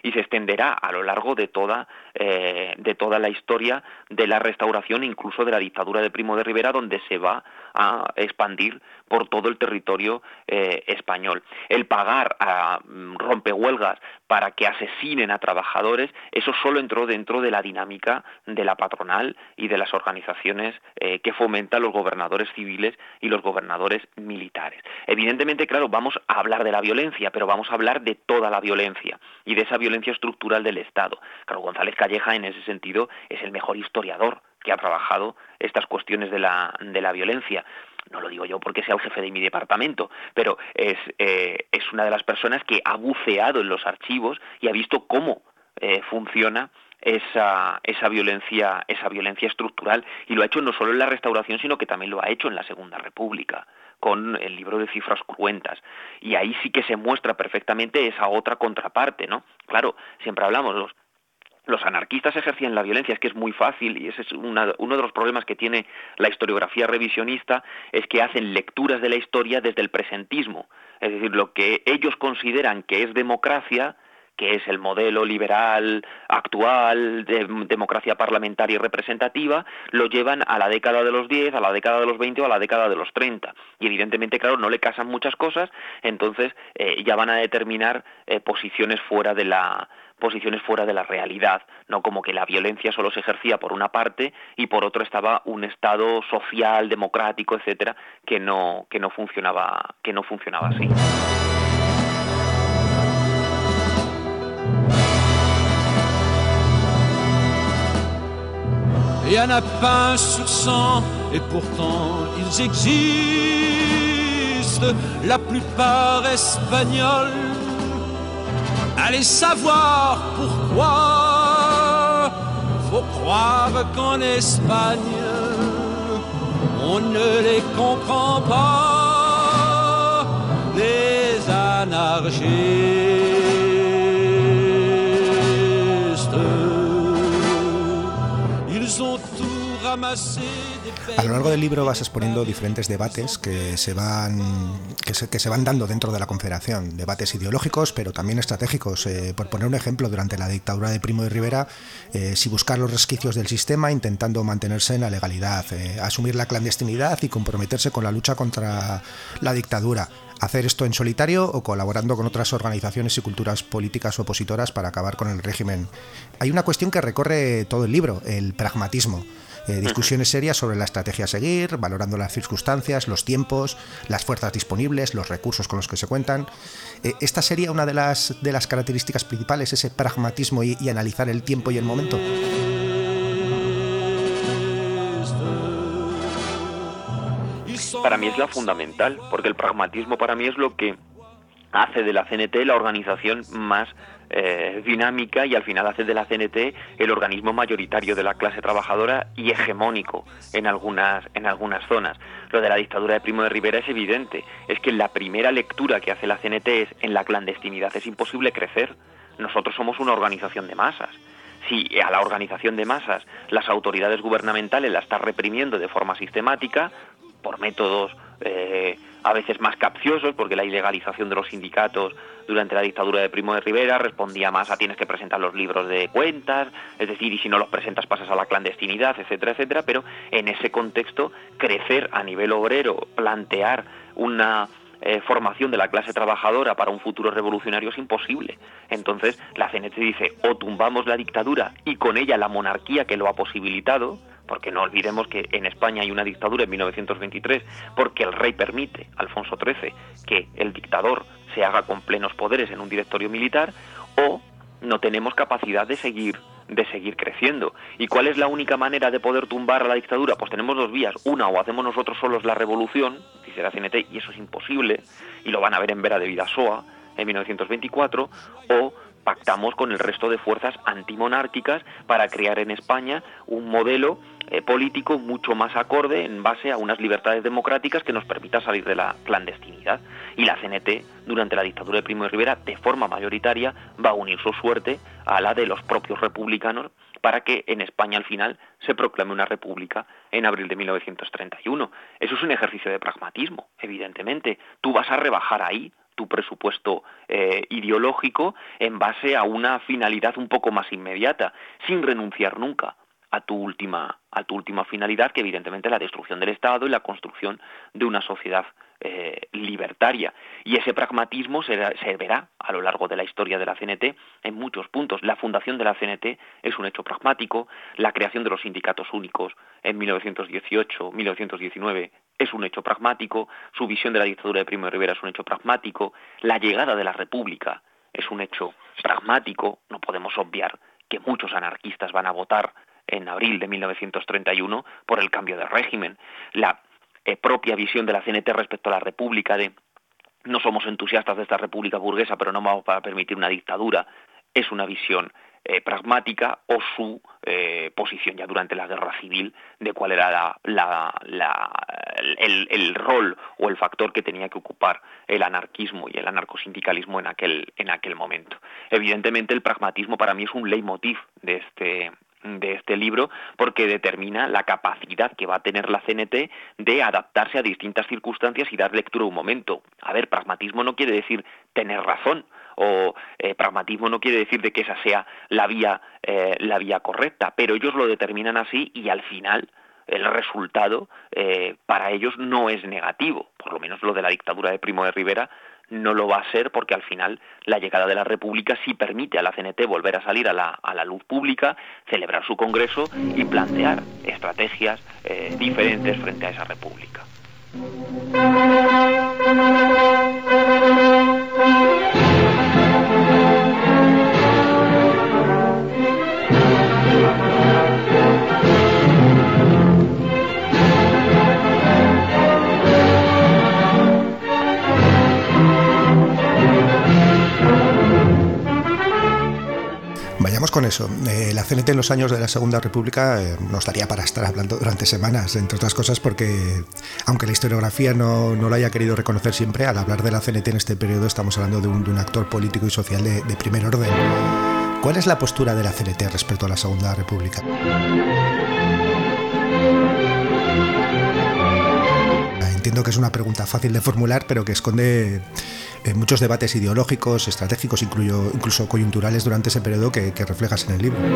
y se extenderá a lo largo de toda, eh, de toda la historia de la Restauración, incluso de la dictadura de Primo de Rivera, donde se va a expandir por todo el territorio eh, español. El pagar a mm, rompehuelgas para que asesinen a trabajadores, eso solo entró dentro de la dinámica de la patronal y de las organizaciones eh, que fomentan los gobernadores civiles y los gobernadores militares. Evidentemente, claro, vamos a hablar de la violencia, pero vamos a hablar de toda la violencia y de esa violencia estructural del Estado. Claro, González Calleja, en ese sentido, es el mejor historiador que ha trabajado estas cuestiones de la, de la violencia. No lo digo yo porque sea el jefe de mi departamento, pero es, eh, es una de las personas que ha buceado en los archivos y ha visto cómo eh, funciona esa, esa violencia, esa violencia estructural, y lo ha hecho no solo en la Restauración, sino que también lo ha hecho en la Segunda República, con el libro de Cifras Cruentas, y ahí sí que se muestra perfectamente esa otra contraparte, ¿no? Claro, siempre hablamos, los Los anarquistas ejercían la violencia, es que es muy fácil, y ese es una, uno de los problemas que tiene la historiografía revisionista, es que hacen lecturas de la historia desde el presentismo. Es decir, lo que ellos consideran que es democracia, que es el modelo liberal actual de democracia parlamentaria y representativa, lo llevan a la década de los diez, a la década de los veinte o a la década de los treinta. Y evidentemente, claro, no le casan muchas cosas, entonces eh, ya van a determinar eh, posiciones fuera de la... posiciones fuera de la realidad, no como que la violencia solo se ejercía por una parte y por otro estaba un Estado social, democrático, etcétera, que no que no funcionaba que no funcionaba así. Il y en a pas un sur cent, et pourtant ils existent, la plupart espagnols. Allez savoir pourquoi. Faut croire qu'en Espagne, on ne les comprend pas, les anarchistes. Ils ont tout ramassé. A lo largo del libro vas exponiendo diferentes debates que se van que se, que se van dando dentro de la Confederación, debates ideológicos pero también estratégicos. Eh, por poner un ejemplo, durante la dictadura de Primo de Rivera, eh, si buscar los resquicios del sistema intentando mantenerse en la legalidad, eh, asumir la clandestinidad y comprometerse con la lucha contra la dictadura. Hacer esto en solitario o colaborando con otras organizaciones y culturas políticas opositoras para acabar con el régimen. Hay una cuestión que recorre todo el libro, el pragmatismo. Eh, discusiones serias sobre la estrategia a seguir, valorando las circunstancias, los tiempos, las fuerzas disponibles, los recursos con los que se cuentan. Eh, ¿Esta sería una de las, de las características principales, ese pragmatismo y, y analizar el tiempo y el momento? Para mí es la fundamental, porque el pragmatismo para mí es lo que hace de la C N T la organización más eh, dinámica, y al final hace de la C N T el organismo mayoritario de la clase trabajadora y hegemónico en algunas, en algunas zonas. Lo de la dictadura de Primo de Rivera es evidente, es que la primera lectura que hace la C N T es: en la clandestinidad es imposible crecer, nosotros somos una organización de masas. Si a la organización de masas las autoridades gubernamentales la están reprimiendo de forma sistemática, por métodos eh, a veces más capciosos, porque la ilegalización de los sindicatos durante la dictadura de Primo de Rivera respondía más a tienes que presentar los libros de cuentas, es decir, y si no los presentas pasas a la clandestinidad, etcétera, etcétera, pero en ese contexto crecer a nivel obrero, plantear una eh, formación de la clase trabajadora para un futuro revolucionario es imposible. Entonces la C N T dice: o tumbamos la dictadura y con ella la monarquía que lo ha posibilitado, porque no olvidemos que en España hay una dictadura en mil novecientos veintitrés porque el rey permite, Alfonso trece, que el dictador se haga con plenos poderes en un directorio militar, o no tenemos capacidad de seguir de seguir creciendo. ¿Y cuál es la única manera de poder tumbar a la dictadura? Pues tenemos dos vías. Una, o hacemos nosotros solos la revolución, dice la C N T, y eso es imposible, y lo van a ver en Vera de Vidasoa en mil novecientos veinticuatro, o pactamos con el resto de fuerzas antimonárquicas para crear en España un modelo eh, político mucho más acorde en base a unas libertades democráticas que nos permita salir de la clandestinidad. Y la C N T, durante la dictadura de Primo de Rivera, de forma mayoritaria, va a unir su suerte a la de los propios republicanos para que en España al final se proclame una república en abril de mil novecientos treinta y uno. Eso es un ejercicio de pragmatismo, evidentemente. Tú vas a rebajar ahí tu presupuesto eh, ideológico en base a una finalidad un poco más inmediata, sin renunciar nunca a tu última a tu última finalidad, que evidentemente es la destrucción del Estado y la construcción de una sociedad eh, libertaria. Y ese pragmatismo se, se verá a lo largo de la historia de la C N T en muchos puntos. La fundación de la C N T es un hecho pragmático, la creación de los sindicatos únicos en mil novecientos dieciocho mil novecientos diecinueve es un hecho pragmático, su visión de la dictadura de Primo de Rivera es un hecho pragmático, la llegada de la República es un hecho pragmático. No podemos obviar que muchos anarquistas van a votar en abril de mil novecientos treinta y uno por el cambio de régimen. La eh, propia visión de la C N T respecto a la República, de no somos entusiastas de esta República burguesa, pero no vamos a permitir una dictadura, es una visión eh, pragmática, o su eh, posición ya durante la Guerra Civil de cuál era la, la, la, el, el rol o el factor que tenía que ocupar el anarquismo y el anarcosindicalismo en aquel, en aquel momento. Evidentemente el pragmatismo para mí es un leitmotiv de este de este libro, porque determina la capacidad que va a tener la C N T de adaptarse a distintas circunstancias y dar lectura a un momento. A ver, pragmatismo no quiere decir tener razón, o eh, pragmatismo no quiere decir de que esa sea la vía, eh, la vía correcta, pero ellos lo determinan así y al final el resultado eh, para ellos no es negativo. Por lo menos lo de la dictadura de Primo de Rivera no lo va a ser, porque al final la llegada de la República sí permite a la C N T volver a salir a la, a la luz pública, celebrar su congreso y plantear estrategias eh, diferentes frente a esa República. Vayamos con eso. Eh, la C N T en los años de la Segunda República eh, nos daría para estar hablando durante semanas, entre otras cosas porque, aunque la historiografía no, no lo haya querido reconocer siempre, al hablar de la C N T en este periodo estamos hablando de un, de un actor político y social de, de primer orden. ¿Cuál es la postura de la C N T respecto a la Segunda República? Entiendo que es una pregunta fácil de formular, pero que esconde eh, muchos debates ideológicos, estratégicos, incluyo, incluso coyunturales durante ese periodo que, que reflejas en el libro.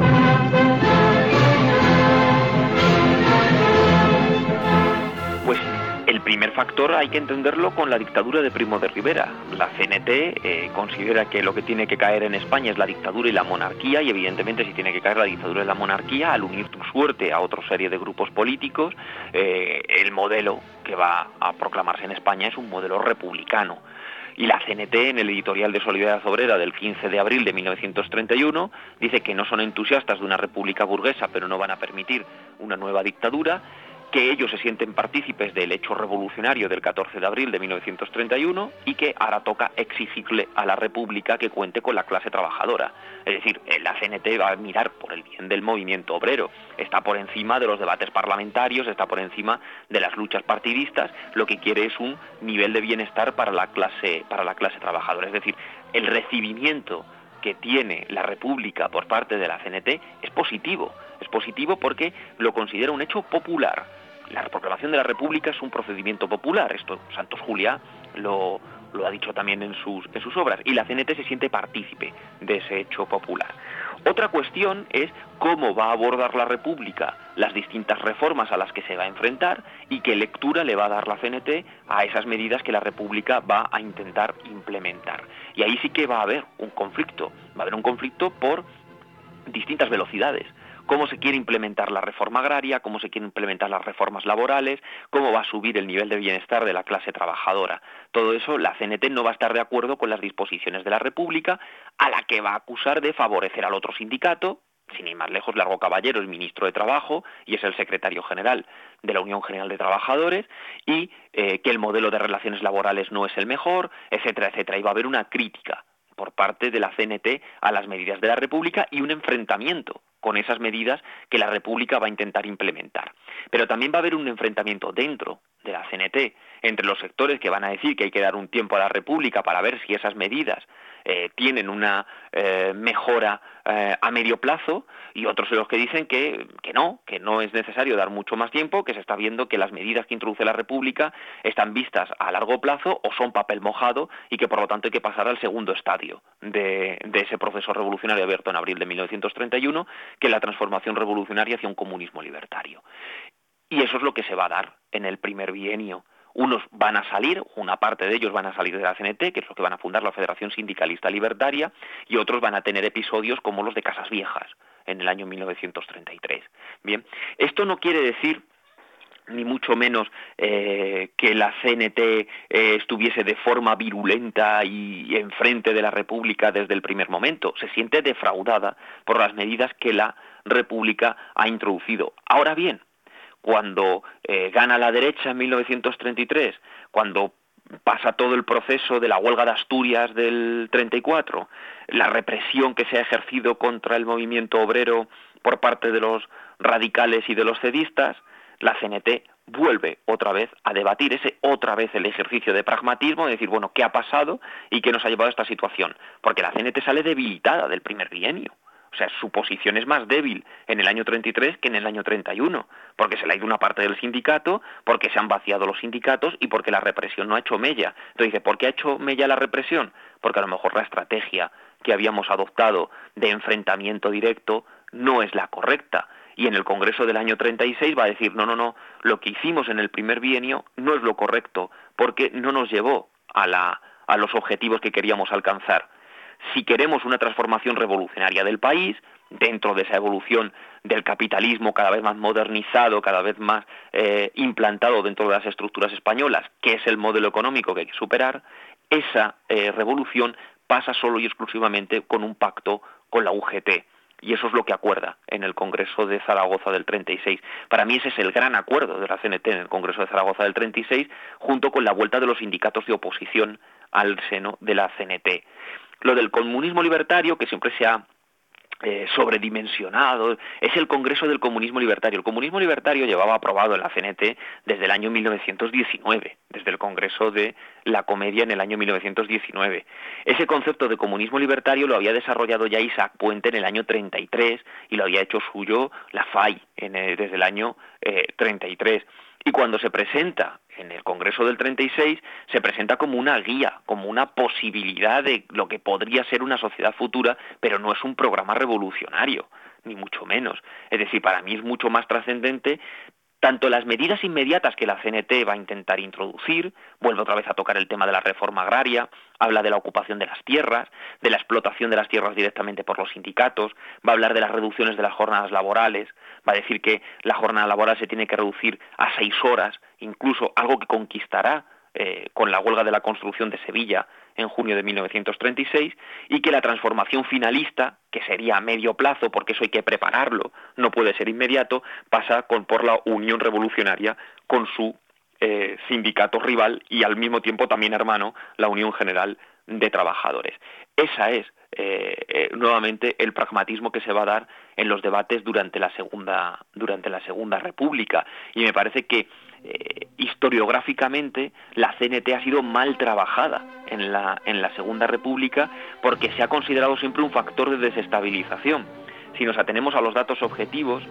Pues el primer factor hay que entenderlo con la dictadura de Primo de Rivera. La C N T eh, considera que lo que tiene que caer en España es la dictadura y la monarquía, y evidentemente si tiene que caer la dictadura y la monarquía, al unir tu suerte a otra serie de grupos políticos, eh, el modelo que va a proclamarse en España es un modelo republicano. Y la C N T, en el editorial de Solidaridad Obrera del quince de abril de mil novecientos treinta y uno, dice que no son entusiastas de una república burguesa, pero no van a permitir una nueva dictadura, que ellos se sienten partícipes del hecho revolucionario del catorce de abril de mil novecientos treinta y uno y que ahora toca exigirle a la República que cuente con la clase trabajadora. Es decir, la C N T va a mirar por el bien del movimiento obrero, está por encima de los debates parlamentarios, está por encima de las luchas partidistas, lo que quiere es un nivel de bienestar para la clase, para la clase trabajadora. Es decir, el recibimiento que tiene la República por parte de la C N T es positivo, es positivo porque lo considera un hecho popular. La proclamación de la República es un procedimiento popular, esto Santos Juliá lo, lo ha dicho también en sus, en sus obras, y la C N T se siente partícipe de ese hecho popular. Otra cuestión es cómo va a abordar la República las distintas reformas a las que se va a enfrentar y qué lectura le va a dar la C N T a esas medidas que la República va a intentar implementar. Y ahí sí que va a haber un conflicto, va a haber un conflicto por distintas velocidades. Cómo se quiere implementar la reforma agraria, cómo se quieren implementar las reformas laborales, cómo va a subir el nivel de bienestar de la clase trabajadora. Todo eso la C N T no va a estar de acuerdo con las disposiciones de la República, a la que va a acusar de favorecer al otro sindicato. Sin ir más lejos, Largo Caballero es ministro de Trabajo y es el secretario general de la Unión General de Trabajadores, y eh, que el modelo de relaciones laborales no es el mejor, etcétera, etcétera. Y va a haber una crítica por parte de la C N T a las medidas de la República y un enfrentamiento con esas medidas que la República va a intentar implementar. Pero también va a haber un enfrentamiento dentro de la C N T entre los sectores que van a decir que hay que dar un tiempo a la República para ver si esas medidas eh, tienen una eh, mejora eh, a medio plazo, y otros de los que dicen que, que no, que no es necesario dar mucho más tiempo, que se está viendo que las medidas que introduce la República están vistas a largo plazo o son papel mojado, y que por lo tanto hay que pasar al segundo estadio de, de ese proceso revolucionario abierto en abril de mil novecientos treinta y uno, que es la transformación revolucionaria hacia un comunismo libertario. Y eso es lo que se va a dar en el primer bienio. Unos van a salir, una parte de ellos van a salir de la C N T, que es lo que van a fundar la Federación Sindicalista Libertaria, y otros van a tener episodios como los de Casas Viejas en el año mil novecientos treinta y tres. Bien, esto no quiere decir ni mucho menos eh, que la C N T eh, estuviese de forma virulenta y enfrente de la República desde el primer momento. Se siente defraudada por las medidas que la República ha introducido. Ahora bien, cuando eh, gana la derecha en mil novecientos treinta y tres, cuando pasa todo el proceso de la huelga de Asturias del treinta y cuatro, la represión que se ha ejercido contra el movimiento obrero por parte de los radicales y de los cedistas, la C N T vuelve otra vez a debatir ese otra vez el ejercicio de pragmatismo, de decir, bueno, ¿qué ha pasado y qué nos ha llevado a esta situación? Porque la C N T sale debilitada del primer bienio. O sea, su posición es más débil en el año treinta y tres que en el año treinta y uno, porque se le ha ido una parte del sindicato, porque se han vaciado los sindicatos y porque la represión no ha hecho mella. Entonces dice, ¿por qué ha hecho mella la represión? Porque a lo mejor la estrategia que habíamos adoptado de enfrentamiento directo no es la correcta. Y en el Congreso del año treinta y seis va a decir, no, no, no, lo que hicimos en el primer bienio no es lo correcto, porque no nos llevó a, la, a los objetivos que queríamos alcanzar. Si queremos una transformación revolucionaria del país, dentro de esa evolución del capitalismo cada vez más modernizado, cada vez más eh, implantado dentro de las estructuras españolas, que es el modelo económico que hay que superar, esa eh, revolución pasa solo y exclusivamente con un pacto con la U G T. Y eso es lo que acuerda en el Congreso de Zaragoza del treinta y seis. Para mí ese es el gran acuerdo de la C N T en el Congreso de Zaragoza del treinta y seis, junto con la vuelta de los sindicatos de oposición al seno de la C N T. Lo del comunismo libertario, que siempre se ha eh, sobredimensionado, es el Congreso del Comunismo Libertario. El comunismo libertario llevaba aprobado en la C N T desde el año mil novecientos diecinueve, desde el Congreso de la Comedia en el año mil novecientos diecinueve. Ese concepto de comunismo libertario lo había desarrollado ya Isaac Puente en el año treinta y tres y lo había hecho suyo la F A I en el, desde el año eh, treinta y tres. Y cuando se presenta en el Congreso del treinta y seis, se presenta como una guía, como una posibilidad de lo que podría ser una sociedad futura, pero no es un programa revolucionario, ni mucho menos. Es decir, para mí es mucho más trascendente tanto las medidas inmediatas que la C N T va a intentar introducir, vuelve otra vez a tocar el tema de la reforma agraria, habla de la ocupación de las tierras, de la explotación de las tierras directamente por los sindicatos, va a hablar de las reducciones de las jornadas laborales, va a decir que la jornada laboral se tiene que reducir a seis horas, incluso algo que conquistará eh, con la huelga de la construcción de Sevilla en junio de mil novecientos treinta y seis, y que la transformación finalista, que sería a medio plazo, porque eso hay que prepararlo, no puede ser inmediato, pasa con, por la Unión Revolucionaria con su eh, sindicato rival y al mismo tiempo también hermano, la Unión General de Trabajadores. Esa es eh, eh, nuevamente el pragmatismo que se va a dar en los debates durante la segunda, durante la Segunda República, y me parece que Eh, historiográficamente la C N T ha sido mal trabajada en la, en la Segunda República porque se ha considerado siempre un factor de desestabilización. Si nos atenemos a los datos objetivos,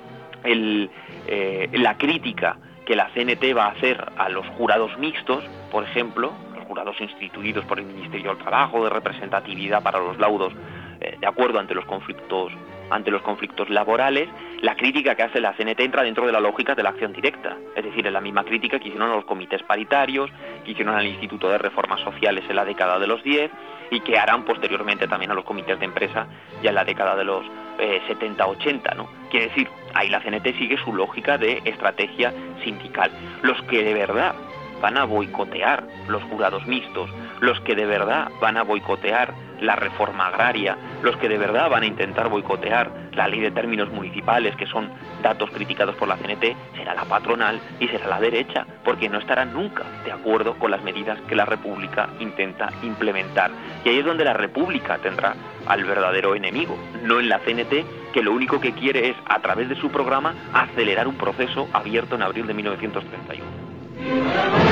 el, eh, la crítica que la C N T va a hacer a los jurados mixtos, por ejemplo, los jurados instituidos por el Ministerio del Trabajo, de representatividad para los laudos eh, de acuerdo ante los conflictos ante los conflictos laborales, la crítica que hace la C N T entra dentro de la lógica de la acción directa, es decir, es la misma crítica que hicieron a los comités paritarios, que hicieron al Instituto de Reformas Sociales en la década de los diez y que harán posteriormente también a los comités de empresa ya en la década de los eh, setenta ochenta, ¿no? Quiere decir, ahí la C N T sigue su lógica de estrategia sindical. Los que de verdad van a boicotear los jurados mixtos, los que de verdad van a boicotear la reforma agraria, los que de verdad van a intentar boicotear la ley de términos municipales, que son datos criticados por la C N T, será la patronal y será la derecha, porque no estarán nunca de acuerdo con las medidas que la República intenta implementar. Y ahí es donde la República tendrá al verdadero enemigo, no en la C N T, que lo único que quiere es, a través de su programa, acelerar un proceso abierto en abril de mil novecientos treinta y uno.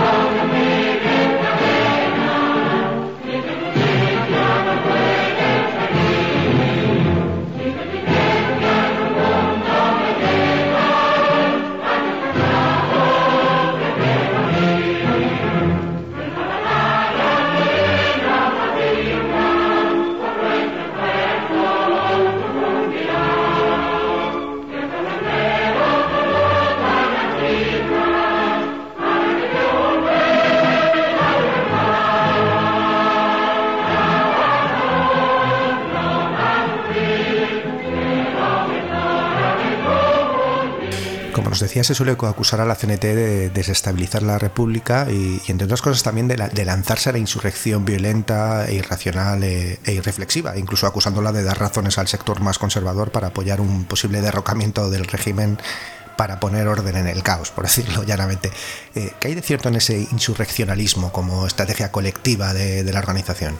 Como nos decía, se suele acusar a la C N T de desestabilizar la República y, y entre otras cosas también de, la, de lanzarse a la insurrección violenta e irracional e, e irreflexiva, incluso acusándola de dar razones al sector más conservador para apoyar un posible derrocamiento del régimen para poner orden en el caos, por decirlo llanamente. Eh, ¿Qué hay de cierto en ese insurreccionalismo como estrategia colectiva de, de la organización?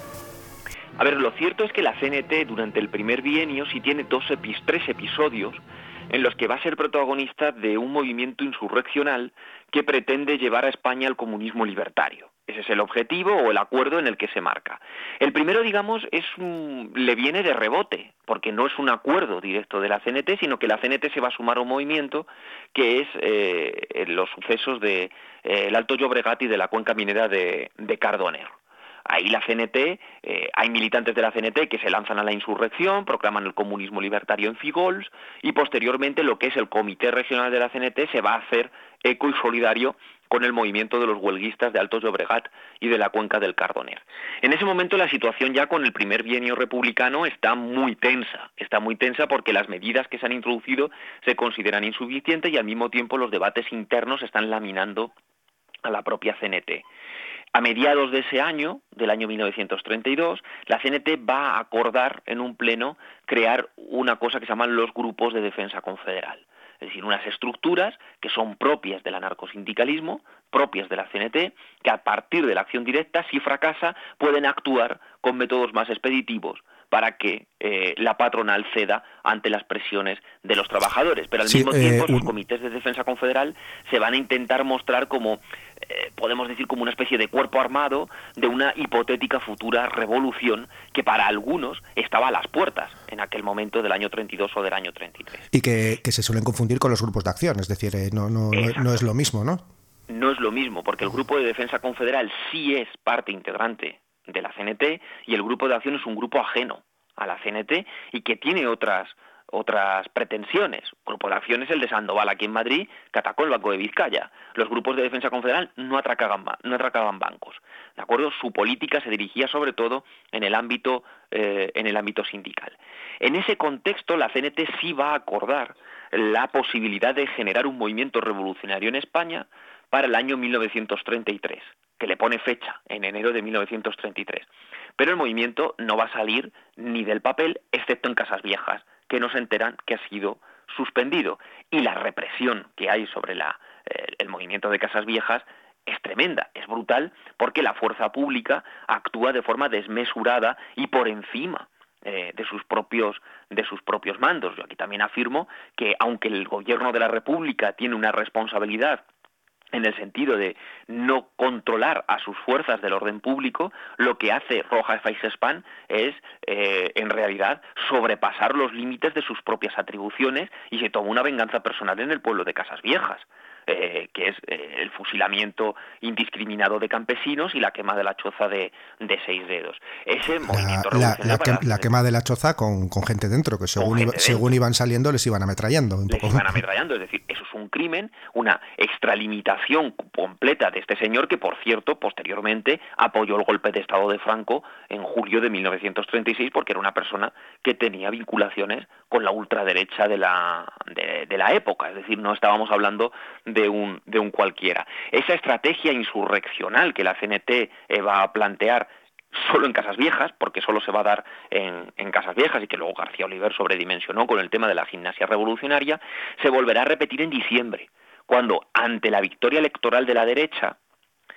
A ver, lo cierto es que la C N T durante el primer bienio sí tiene dos epi- tres episodios en los que va a ser protagonista de un movimiento insurreccional que pretende llevar a España al comunismo libertario. Ese es el objetivo o el acuerdo en el que se marca. El primero, digamos, es un, le viene de rebote, porque no es un acuerdo directo de la C N T, sino que la C N T se va a sumar a un movimiento que es eh, los sucesos de eh, el Alto Llobregat y de la cuenca minera de, de Cardoner. Ahí la C N T, eh, hay militantes de la C N T que se lanzan a la insurrección, proclaman el comunismo libertario en Fígols y posteriormente lo que es el Comité Regional de la C N T se va a hacer eco y solidario con el movimiento de los huelguistas de Alto Llobregat y de la cuenca del Cardoner. En ese momento la situación ya con el primer bienio republicano está muy tensa, está muy tensa porque las medidas que se han introducido se consideran insuficientes y al mismo tiempo los debates internos están laminando a la propia C N T. A mediados de ese año, del año mil novecientos treinta y dos, la C N T va a acordar en un pleno crear una cosa que se llaman los grupos de defensa confederal. Es decir, unas estructuras que son propias del anarcosindicalismo, propias de la C N T, que a partir de la acción directa, si fracasa, pueden actuar con métodos más expeditivos para que eh, la patronal ceda ante las presiones de los trabajadores. Pero al sí, mismo tiempo, eh, los comités de defensa confederal se van a intentar mostrar como, eh, podemos decir, como una especie de cuerpo armado de una hipotética futura revolución que para algunos estaba a las puertas en aquel momento del año treinta y dos o del año treinta y tres. Y que, que se suelen confundir con los grupos de acción, es decir, eh, no, no, no, no es lo mismo, ¿no? No es lo mismo, porque el grupo de defensa confederal sí es parte integrante de la C N T y el grupo de acción es un grupo ajeno a la C N T y que tiene otras otras pretensiones. El grupo de acción es el de Sandoval aquí en Madrid, que atacó el Banco de Vizcaya. Los grupos de defensa confederal no atracaban, no atracaban bancos, ¿de acuerdo? Su política se dirigía sobre todo en el ámbito eh, en el ámbito sindical. En ese contexto la C N T sí va a acordar la posibilidad de generar un movimiento revolucionario en España para el año mil novecientos treinta y tres, que le pone fecha en enero de mil novecientos treinta y tres. Pero el movimiento no va a salir ni del papel, excepto en Casas Viejas, que no se enteran que ha sido suspendido. Y la represión que hay sobre la, eh, el movimiento de Casas Viejas es tremenda, es brutal, porque la fuerza pública actúa de forma desmesurada y por encima Eh, de sus propios de sus propios mandos. Yo aquí también afirmo que aunque el gobierno de la República tiene una responsabilidad en el sentido de no controlar a sus fuerzas del orden público, lo que hace Roja Faixespan es, eh, en realidad, sobrepasar los límites de sus propias atribuciones y se toma una venganza personal en el pueblo de Casas Viejas, eh, que es eh, el fusilamiento indiscriminado de campesinos y la quema de la choza de, de Seis Dedos. Ese la, movimiento la, la, para que, la quema de la choza con, con gente dentro, que según, iba, según iban saliendo les iban ametrallando. Un les poco. iban ametrallando, es decir, eso es un crimen, una extralimitación completa de este señor que, por cierto, posteriormente apoyó el golpe de Estado de Franco en julio de mil novecientos treinta y seis porque era una persona que tenía vinculaciones con la ultraderecha de la, de, de la época, es decir, no estábamos hablando de un, de un cualquiera. Esa estrategia insurreccional que la C N T eh, va a plantear solo en Casas Viejas, porque solo se va a dar en, en Casas Viejas y que luego García Oliver sobredimensionó con el tema de la gimnasia revolucionaria, se volverá a repetir en diciembre, cuando ante la victoria electoral de la derecha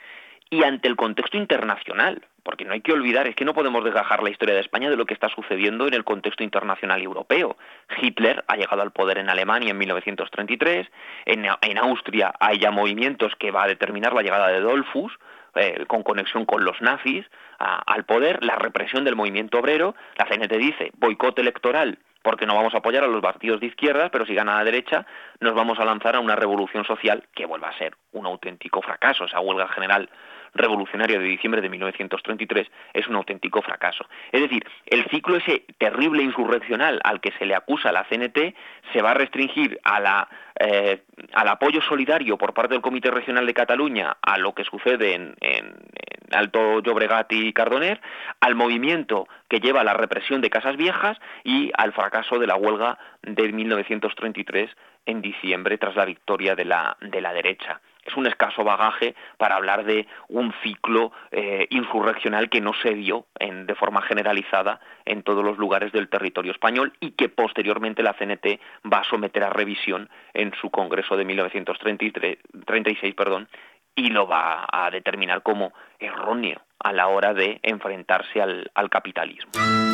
y ante el contexto internacional, porque no hay que olvidar, es que no podemos desgajar la historia de España de lo que está sucediendo en el contexto internacional y europeo. Hitler ha llegado al poder en Alemania en mil novecientos treinta y tres, en, en Austria hay ya movimientos que va a determinar la llegada de Dollfuss, eh, con conexión con los nazis, a, al poder, la represión del movimiento obrero. La C N T dice boicot electoral, porque no vamos a apoyar a los partidos de izquierdas, pero si gana la derecha nos vamos a lanzar a una revolución social que vuelva a ser un auténtico fracaso. Esa huelga general revolucionaria de diciembre de mil novecientos treinta y tres es un auténtico fracaso. Es decir, el ciclo ese terrible insurreccional al que se le acusa a la C N T se va a restringir a la, eh, al apoyo solidario por parte del Comité Regional de Cataluña a lo que sucede en, en, en Alto Llobregat y Cardoner, al movimiento que lleva a la represión de Casas Viejas y al fracaso de la huelga de mil novecientos treinta y tres en diciembre tras la victoria de la, de la derecha. Es un escaso bagaje para hablar de un ciclo eh, insurreccional que no se dio en, de forma generalizada en todos los lugares del territorio español y que posteriormente la C N T va a someter a revisión en su congreso de mil novecientos treinta y tres, treinta y seis, perdón, y lo va a determinar como erróneo a la hora de enfrentarse al, al capitalismo.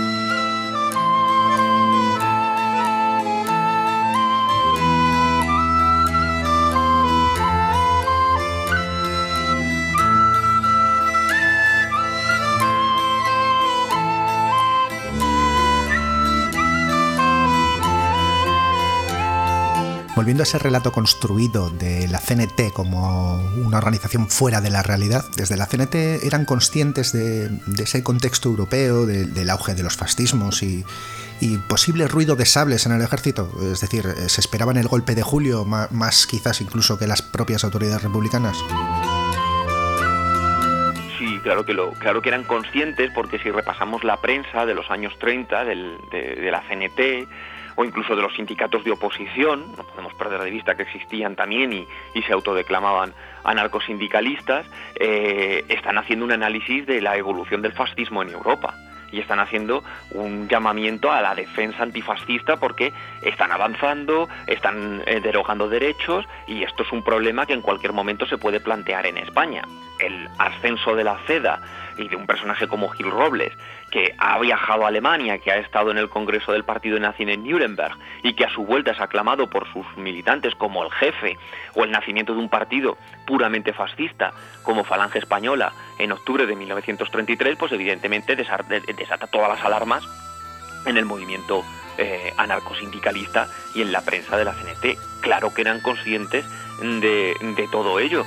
Volviendo a ese relato construido de la C N T como una organización fuera de la realidad, desde la C N T eran conscientes de, de ese contexto europeo, de, del auge de los fascismos y, y posible ruido de sables en el ejército. Es decir, se esperaban el golpe de julio, más, más quizás incluso que las propias autoridades republicanas. Sí, claro que lo, claro que eran conscientes, porque si repasamos la prensa de los años treinta del, de, de la C N T, o incluso de los sindicatos de oposición, no podemos perder de vista que existían también y, y se autodeclamaban anarcosindicalistas, eh, están haciendo un análisis de la evolución del fascismo en Europa y están haciendo un llamamiento a la defensa antifascista porque están avanzando, están eh, derogando derechos y esto es un problema que en cualquier momento se puede plantear en España. El ascenso de la CEDA y de un personaje como Gil Robles, que ha viajado a Alemania, que ha estado en el Congreso del Partido Nazi en Nuremberg y que a su vuelta es aclamado por sus militantes como el jefe, o el nacimiento de un partido puramente fascista como Falange Española en octubre de mil novecientos treinta y tres, pues evidentemente desata todas las alarmas en el movimiento eh, anarcosindicalista y en la prensa de la C N T. Claro que eran conscientes de, de todo ello.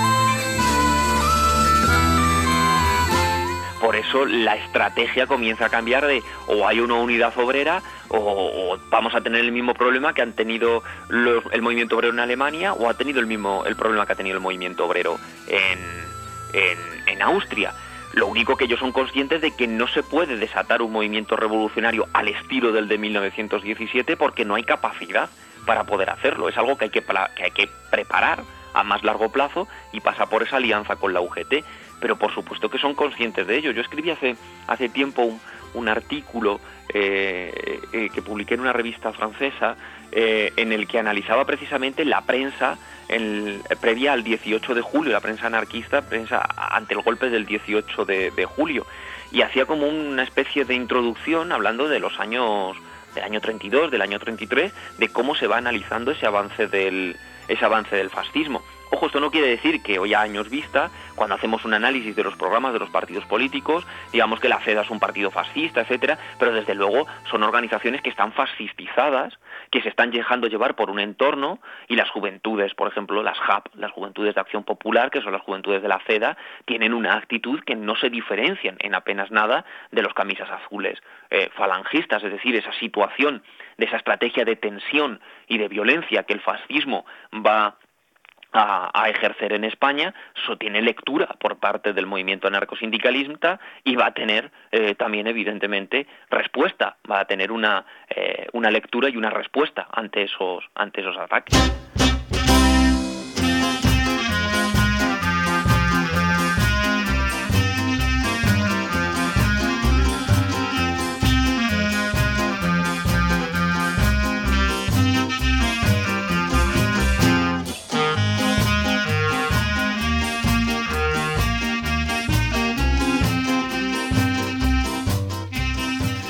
Por eso la estrategia comienza a cambiar de o hay una unidad obrera o, o vamos a tener el mismo problema que han tenido los, el movimiento obrero en Alemania, o ha tenido el mismo el problema que ha tenido el movimiento obrero en, en, en Austria. Lo único que ellos son conscientes de que no se puede desatar un movimiento revolucionario al estilo del de mil novecientos diecisiete porque no hay capacidad para poder hacerlo. Es algo que hay que, que, hay que preparar a más largo plazo y pasa por esa alianza con la U G T. Pero por supuesto que son conscientes de ello. Yo escribí hace, hace tiempo un, un artículo eh, eh, que publiqué en una revista francesa eh, en el que analizaba precisamente la prensa en, previa al dieciocho de julio, la prensa anarquista, prensa ante el golpe del dieciocho de, de julio, y hacía como una especie de introducción hablando de los años, del año treinta y dos, del año treinta y tres, de cómo se va analizando ese avance del, ese avance del fascismo. Ojo, esto no quiere decir que hoy a años vista, cuando hacemos un análisis de los programas de los partidos políticos, digamos que la CEDA es un partido fascista, etcétera, pero desde luego son organizaciones que están fascistizadas, que se están dejando llevar por un entorno, y las juventudes, por ejemplo, las J A P, las Juventudes de Acción Popular, que son las juventudes de la CEDA, tienen una actitud que no se diferencian en apenas nada de los camisas azules eh, falangistas, es decir, esa situación de esa estrategia de tensión y de violencia que el fascismo va A, a ejercer en España, eso tiene lectura por parte del movimiento anarcosindicalista y va a tener eh, también evidentemente respuesta, va a tener una, eh, una lectura y una respuesta ante esos, ante esos ataques.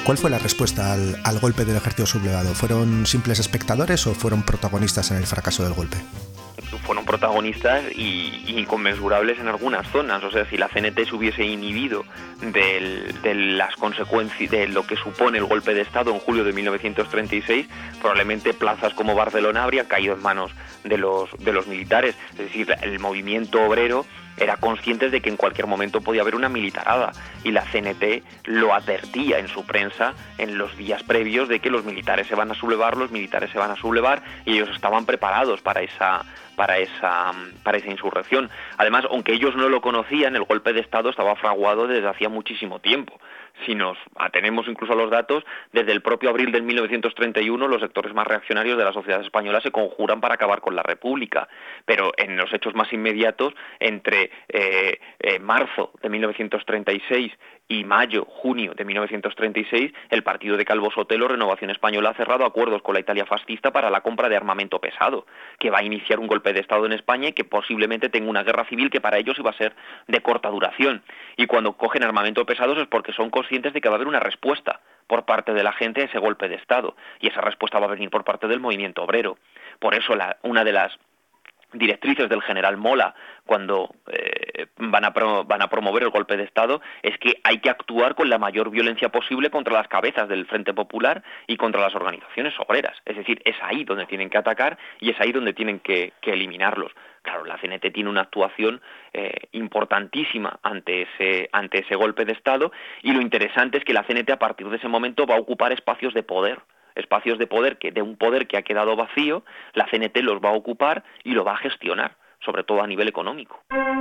¿Cuál fue la respuesta al, al golpe del ejército sublevado? ¿Fueron simples espectadores o fueron protagonistas en el fracaso del golpe? Fueron protagonistas y, y inconmensurables en algunas zonas. O sea, si la C N T se hubiese inhibido del, de las consecuencias de lo que supone el golpe de Estado en julio de mil novecientos treinta y seis, probablemente plazas como Barcelona habrían caído en manos de los, de los militares. Es decir, el movimiento obrero era consciente de que en cualquier momento podía haber una militarada, y la C N T lo advertía en su prensa en los días previos de que los militares se van a sublevar, los militares se van a sublevar, y ellos estaban preparados para esa para esa para esa insurrección. Además, aunque ellos no lo conocían, el golpe de Estado estaba fraguado desde hacía muchísimo tiempo. Si nos atenemos incluso a los datos, desde el propio abril de mil novecientos treinta y uno los sectores más reaccionarios de la sociedad española se conjuran para acabar con la República, pero en los hechos más inmediatos, entre eh, eh, marzo de mil novecientos treinta y seis y mayo, junio de mil novecientos treinta y seis, el partido de Calvo Sotelo, Renovación Española, ha cerrado acuerdos con la Italia fascista para la compra de armamento pesado, que va a iniciar un golpe de Estado en España y que posiblemente tenga una guerra civil que para ellos iba a ser de corta duración. Y cuando cogen armamento pesado es porque son conscientes de que va a haber una respuesta por parte de la gente a ese golpe de Estado, y esa respuesta va a venir por parte del movimiento obrero. Por eso la, una de las directrices del general Mola cuando eh, van a pro, van a promover el golpe de Estado es que hay que actuar con la mayor violencia posible contra las cabezas del Frente Popular y contra las organizaciones obreras. Es decir, es ahí donde tienen que atacar y es ahí donde tienen que, que eliminarlos. Claro, la C N T tiene una actuación eh, importantísima ante ese ante ese golpe de Estado, y lo interesante es que la C N T a partir de ese momento va a ocupar espacios de poder. espacios de poder, que de un poder que ha quedado vacío, la C N T los va a ocupar y lo va a gestionar, sobre todo a nivel económico.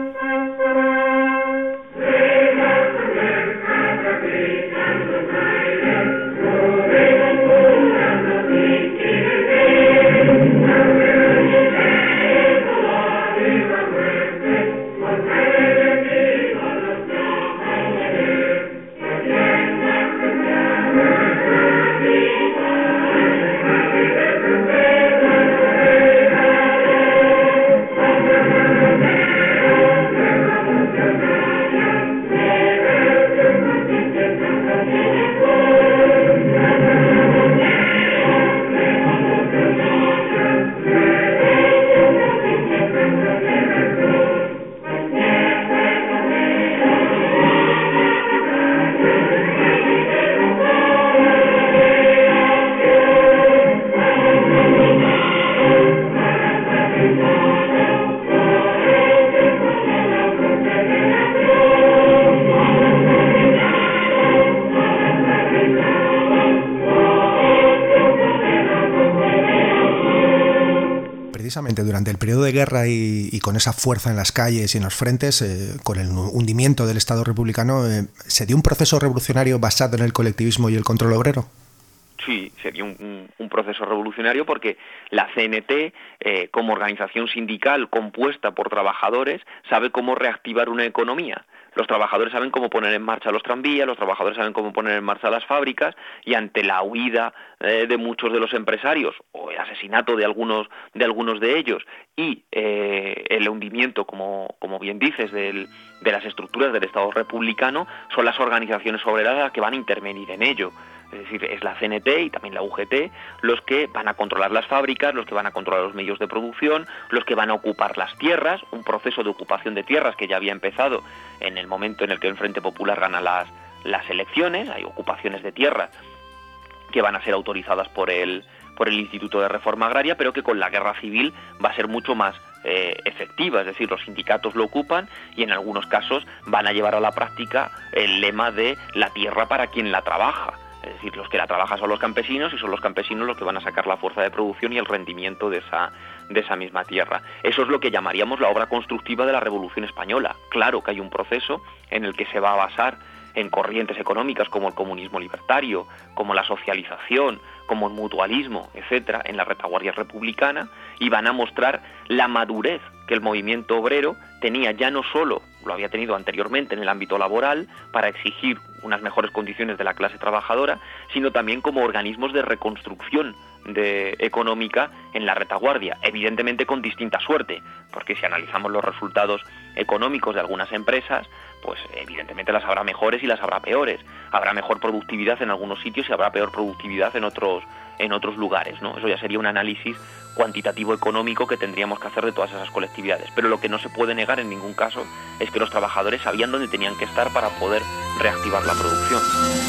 Precisamente durante el periodo de guerra y, y con esa fuerza en las calles y en los frentes, eh, con el hundimiento del Estado republicano, eh, ¿se dio un proceso revolucionario basado en el colectivismo y el control obrero? Sí, sería un, un, un proceso revolucionario porque la C N T, eh, como organización sindical compuesta por trabajadores, sabe cómo reactivar una economía. Los trabajadores saben cómo poner en marcha los tranvías, los trabajadores saben cómo poner en marcha las fábricas, y ante la huida eh, de muchos de los empresarios o el asesinato de algunos de algunos de ellos y eh, el hundimiento, como, como bien dices, del, de las estructuras del Estado republicano, son las organizaciones obreras las que van a intervenir en ello. Es decir, es la C N T y también la U G T los que van a controlar las fábricas, los que van a controlar los medios de producción, los que van a ocupar las tierras, un proceso de ocupación de tierras que ya había empezado en el momento en el que el Frente Popular gana las, las elecciones. Hay ocupaciones de tierras que van a ser autorizadas por el, por el Instituto de Reforma Agraria, pero que con la guerra civil va a ser mucho más eh, efectiva. Es decir, los sindicatos lo ocupan y en algunos casos van a llevar a la práctica el lema de la tierra para quien la trabaja. Es decir, los que la trabajan son los campesinos y son los campesinos los que van a sacar la fuerza de producción y el rendimiento de esa, de esa misma tierra. Eso es lo que llamaríamos la obra constructiva de la Revolución Española. Claro que hay un proceso en el que se va a basar en corrientes económicas como el comunismo libertario, como la socialización, como el mutualismo, etcétera, en la retaguardia republicana, y van a mostrar la madurez que el movimiento obrero tenía, ya no solo lo había tenido anteriormente en el ámbito laboral para exigir unas mejores condiciones de la clase trabajadora, sino también como organismos de reconstrucción de económica en la retaguardia, evidentemente con distinta suerte, porque si analizamos los resultados económicos de algunas empresas, pues evidentemente las habrá mejores y las habrá peores. Habrá mejor productividad en algunos sitios y habrá peor productividad en otros en otros lugares, ¿no? Eso ya sería un análisis cuantitativo económico que tendríamos que hacer de todas esas colectividades. Pero lo que no se puede negar en ningún caso es que los trabajadores sabían dónde tenían que estar para poder reactivar la producción.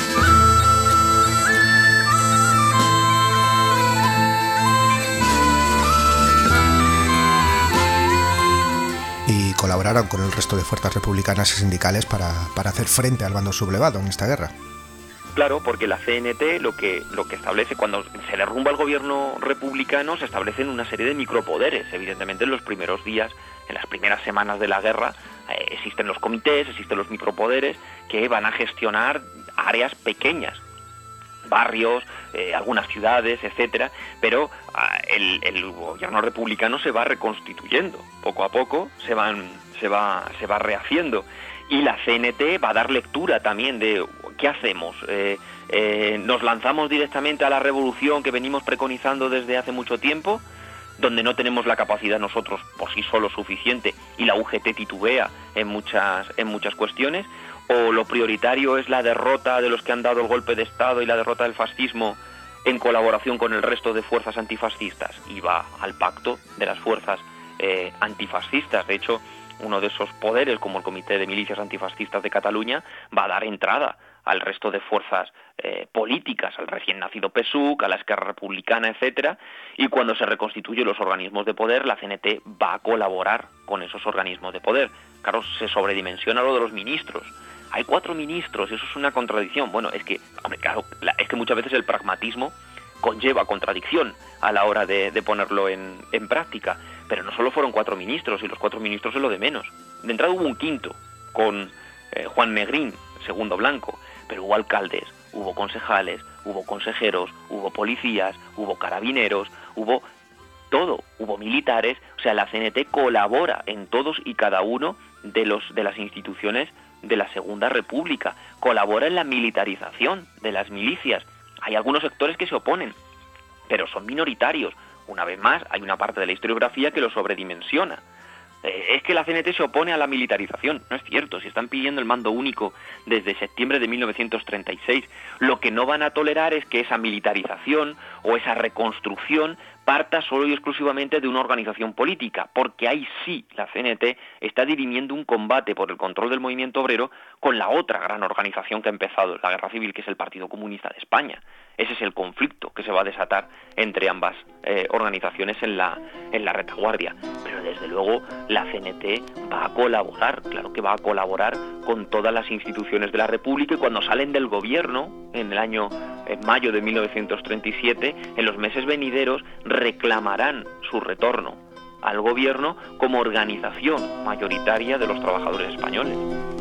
Y colaboraron con el resto de fuerzas republicanas y sindicales para, para hacer frente al bando sublevado en esta guerra. Claro, porque la C N T lo que lo que establece, cuando se derrumba el gobierno republicano, se establecen una serie de micropoderes. Evidentemente en los primeros días, en las primeras semanas de la guerra, eh, existen los comités, existen los micropoderes que van a gestionar áreas pequeñas, barrios, eh, algunas ciudades, etcétera, pero eh, el, el gobierno republicano se va reconstituyendo poco a poco, se van se va se va rehaciendo, y la C N T va a dar lectura también de ¿qué hacemos? Eh, eh, ¿Nos lanzamos directamente a la revolución que venimos preconizando desde hace mucho tiempo, donde no tenemos la capacidad nosotros por sí solos suficiente y la U G T titubea en muchas en muchas cuestiones? ¿O lo prioritario es la derrota de los que han dado el golpe de Estado y la derrota del fascismo en colaboración con el resto de fuerzas antifascistas? Y va al pacto de las fuerzas eh, antifascistas. De hecho, uno de esos poderes, como el Comité de Milicias Antifascistas de Cataluña, va a dar entrada al resto de fuerzas eh, políticas, al recién nacido P S U C, a la Esquerra Republicana, etcétera, y cuando se reconstituyen los organismos de poder, la C N T va a colaborar con esos organismos de poder. Claro, se sobredimensiona lo de los ministros. Hay cuatro ministros, eso es una contradicción. Bueno, es que, hombre, claro, la, es que muchas veces el pragmatismo conlleva contradicción a la hora de, de ponerlo en, en práctica. Pero no solo fueron cuatro ministros, y los cuatro ministros es lo de menos. De entrada hubo un quinto, con eh, Juan Negrín, segundo blanco, pero hubo alcaldes, hubo concejales, hubo consejeros, hubo policías, hubo carabineros, hubo todo, hubo militares. O sea, la C N T colabora en todos y cada uno de los de las instituciones de la Segunda República, colabora en la militarización de las milicias. Hay algunos sectores que se oponen, pero son minoritarios. Una vez más, hay una parte de la historiografía que lo sobredimensiona. Eh, es que la C N T se opone a la militarización. No es cierto, si están pidiendo el mando único desde septiembre de mil novecientos treinta y seis, lo que no van a tolerar es que esa militarización o esa reconstrucción parta solo y exclusivamente de una organización política, porque ahí sí la C N T está dirimiendo un combate por el control del movimiento obrero con la otra gran organización que ha empezado la guerra civil, que es el Partido Comunista de España. Ese es el conflicto que se va a desatar entre ambas eh, organizaciones en la, en la retaguardia. Pero desde luego la C N T va a colaborar, claro que va a colaborar con todas las instituciones de la República, y cuando salen del gobierno en el año en mayo de mil novecientos treinta y siete, en los meses venideros reclamarán su retorno al gobierno como organización mayoritaria de los trabajadores españoles.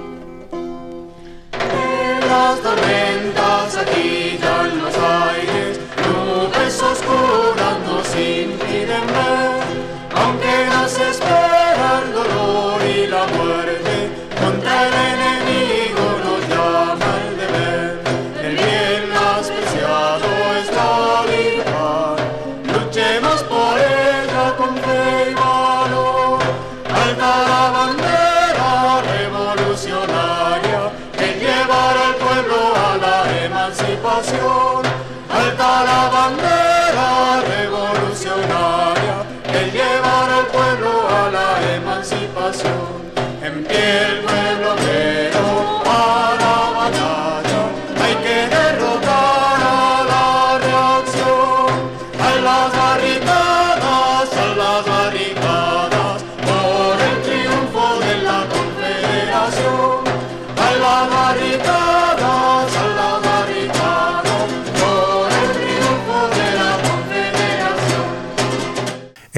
Las tormentas agitan los aires, nubes oscuras nos impiden ver, aunque nos espera el dolor y la muerte, contra el enemigo nos llama el deber. El bien más preciado es la libertad, luchemos por ella con fe y valor. Alta la bandera revolucionaria que llevará al pueblo a la emancipación. Alta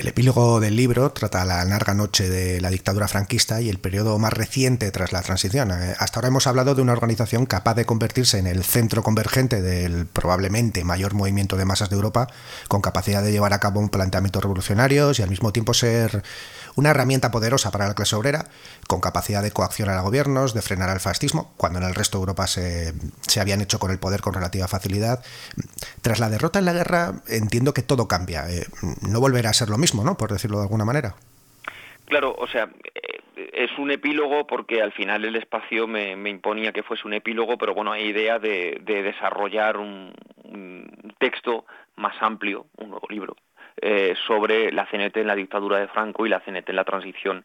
El epílogo del libro trata la larga noche de la dictadura franquista y el periodo más reciente tras la transición. Hasta ahora hemos hablado de una organización capaz de convertirse en el centro convergente del probablemente mayor movimiento de masas de Europa, con capacidad de llevar a cabo un planteamiento revolucionario y al mismo tiempo ser una herramienta poderosa para la clase obrera, con capacidad de coaccionar a gobiernos, de frenar al fascismo, cuando en el resto de Europa se, se habían hecho con el poder con relativa facilidad. Tras la derrota en la guerra, entiendo que todo cambia. Eh, no volverá a ser lo mismo, ¿no?, por decirlo de alguna manera. Claro, o sea, es un epílogo porque al final el espacio me, me imponía que fuese un epílogo, pero bueno, hay idea de, de desarrollar un, un texto más amplio, un nuevo libro, eh, sobre la C N T en la dictadura de Franco y la C N T en la transición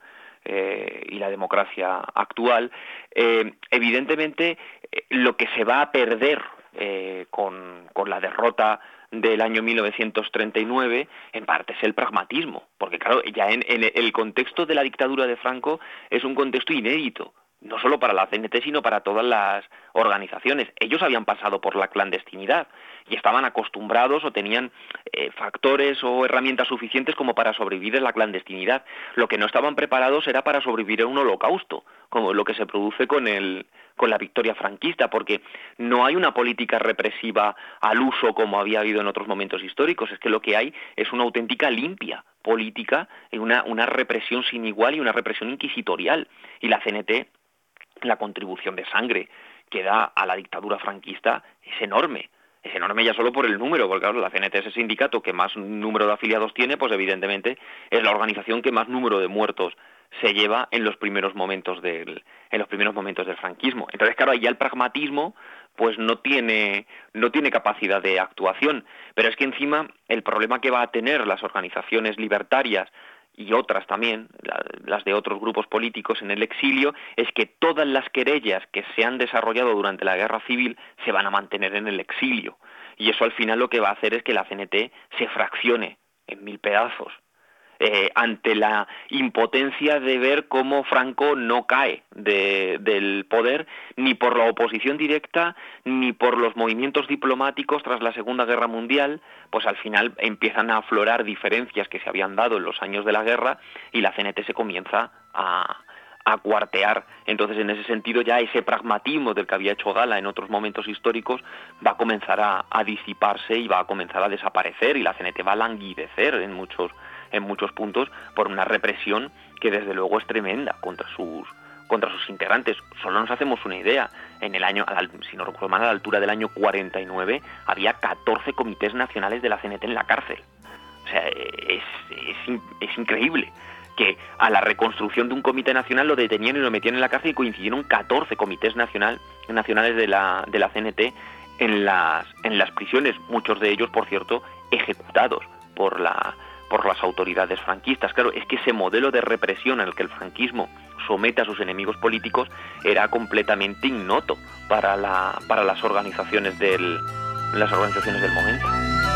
eh, y la democracia actual. Eh, evidentemente, eh, lo que se va a perder eh, con, con la derrota del año mil novecientos treinta y nueve, en parte es el pragmatismo, porque claro, ya en, en el contexto de la dictadura de Franco es un contexto inédito, no solo para la C N T, sino para todas las organizaciones. Ellos habían pasado por la clandestinidad y estaban acostumbrados o tenían eh, factores o herramientas suficientes como para sobrevivir en la clandestinidad. Lo que no estaban preparados era para sobrevivir en un holocausto, como lo que se produce con el con la victoria franquista, porque no hay una política represiva al uso como había habido en otros momentos históricos. Es que lo que hay es una auténtica limpia política, una, una represión sin igual y una represión inquisitorial. Y la C N T, la contribución de sangre que da a la dictadura franquista es enorme. Es enorme ya solo por el número, porque claro, la C N T es el sindicato que más número de afiliados tiene, pues evidentemente es la organización que más número de muertos se lleva en los primeros momentos del en los primeros momentos del franquismo. Entonces, claro, ahí ya el pragmatismo pues no tiene no tiene capacidad de actuación, pero es que encima el problema que va a tener las organizaciones libertarias y otras también, las de otros grupos políticos en el exilio, es que todas las querellas que se han desarrollado durante la guerra civil se van a mantener en el exilio. Y eso al final lo que va a hacer es que la C N T se fraccione en mil pedazos. Eh, ante la impotencia de ver cómo Franco no cae de, del poder, ni por la oposición directa, ni por los movimientos diplomáticos tras la Segunda Guerra Mundial, pues al final empiezan a aflorar diferencias que se habían dado en los años de la guerra y la C N T se comienza a, a cuartear. Entonces, en ese sentido, ya ese pragmatismo del que había hecho gala en otros momentos históricos va a comenzar a, a disiparse y va a comenzar a desaparecer, y la C N T va a languidecer en muchos en muchos puntos por una represión que desde luego es tremenda contra sus contra sus integrantes. Solo nos hacemos una idea, en el año, si no recuerdo mal, a la altura del año cuarenta y nueve había catorce comités nacionales de la C N T en la cárcel. O sea, es, es, es increíble que a la reconstrucción de un comité nacional lo detenían y lo metían en la cárcel, y coincidieron catorce comités nacional, nacionales de la, de la C N T en las, en las prisiones, muchos de ellos, por cierto, ejecutados por la por las autoridades franquistas. Claro, es que ese modelo de represión en el que el franquismo somete a sus enemigos políticos era completamente ignoto para la para las organizaciones del las organizaciones del momento.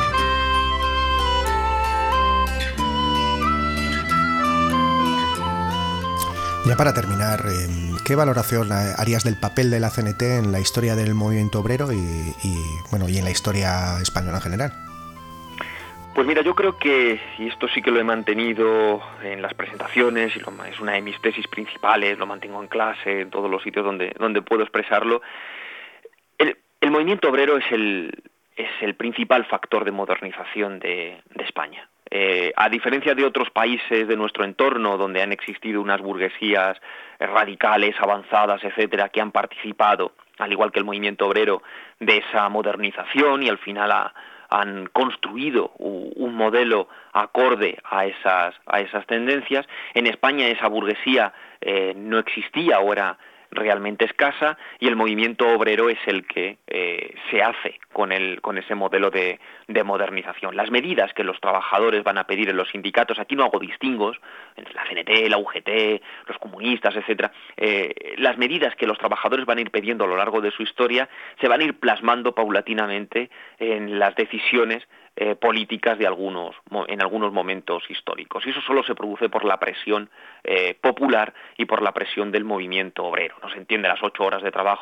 Ya para terminar, ¿qué valoración harías del papel de la C N T en la historia del movimiento obrero y, y bueno y en la historia española en general? Pues mira, yo creo que, y esto sí que lo he mantenido en las presentaciones, y lo, es una de mis tesis principales, lo mantengo en clase, en todos los sitios donde, donde puedo expresarlo, el, el movimiento obrero es el, es el principal factor de modernización de, de España. Eh, a diferencia de otros países de nuestro entorno, donde han existido unas burguesías radicales, avanzadas, etcétera, que han participado, al igual que el movimiento obrero, de esa modernización y al final a han construido un modelo acorde a esas a esas tendencias. En España esa burguesía eh, no existía o era realmente escasa, y el movimiento obrero es el que eh, se hace con el con ese modelo de, de modernización. Las medidas que los trabajadores van a pedir en los sindicatos, aquí no hago distingos entre la C N T, la U G T, los comunistas, etcétera. Eh, las medidas que los trabajadores van a ir pidiendo a lo largo de su historia se van a ir plasmando paulatinamente en las decisiones Eh, políticas de algunos en algunos momentos históricos, y eso solo se produce por la presión eh, popular y por la presión del movimiento obrero. No se entiende las ocho horas de trabajo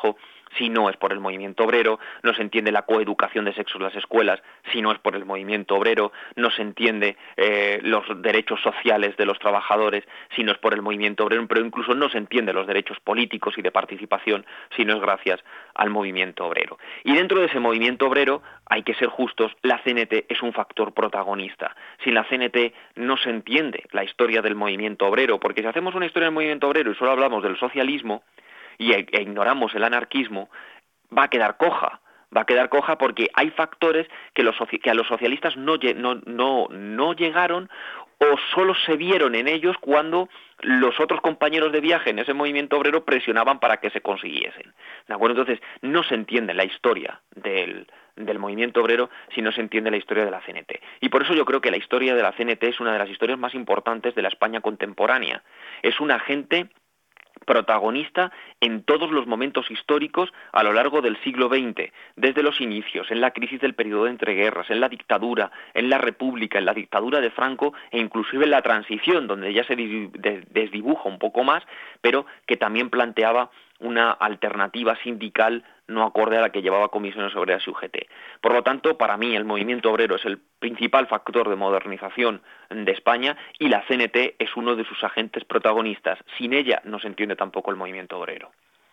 si no es por el movimiento obrero, no se entiende la coeducación de sexos en las escuelas si no es por el movimiento obrero, no se entiende eh, los derechos sociales de los trabajadores si no es por el movimiento obrero, pero incluso no se entiende los derechos políticos y de participación si no es gracias al movimiento obrero. Y dentro de ese movimiento obrero, hay que ser justos, la C N T es un factor protagonista. Sin la C N T no se entiende la historia del movimiento obrero, porque si hacemos una historia del movimiento obrero y solo hablamos del socialismo, y e, e ignoramos el anarquismo, va a quedar coja, va a quedar coja porque hay factores que, los, que a los socialistas no, no, no, no llegaron o solo se vieron en ellos cuando los otros compañeros de viaje en ese movimiento obrero presionaban para que se consiguiesen. ¿De acuerdo? Entonces, no se entiende la historia del, del movimiento obrero si no se entiende la historia de la C N T. Y por eso yo creo que la historia de la C N T es una de las historias más importantes de la España contemporánea. Es un agente protagonista en todos los momentos históricos a lo largo del siglo veinte, desde los inicios, en la crisis del periodo de entreguerras, en la dictadura, en la república, en la dictadura de Franco e inclusive en la transición, donde ya se desdibuja un poco más, pero que también planteaba una alternativa sindical no acorde a la que llevaba Comisiones Obreras y U G T. Por lo tanto, para mí el movimiento obrero es el principal factor de modernización de España y la C N T es uno de sus agentes protagonistas. Sin ella no se entiende tampoco el movimiento obrero.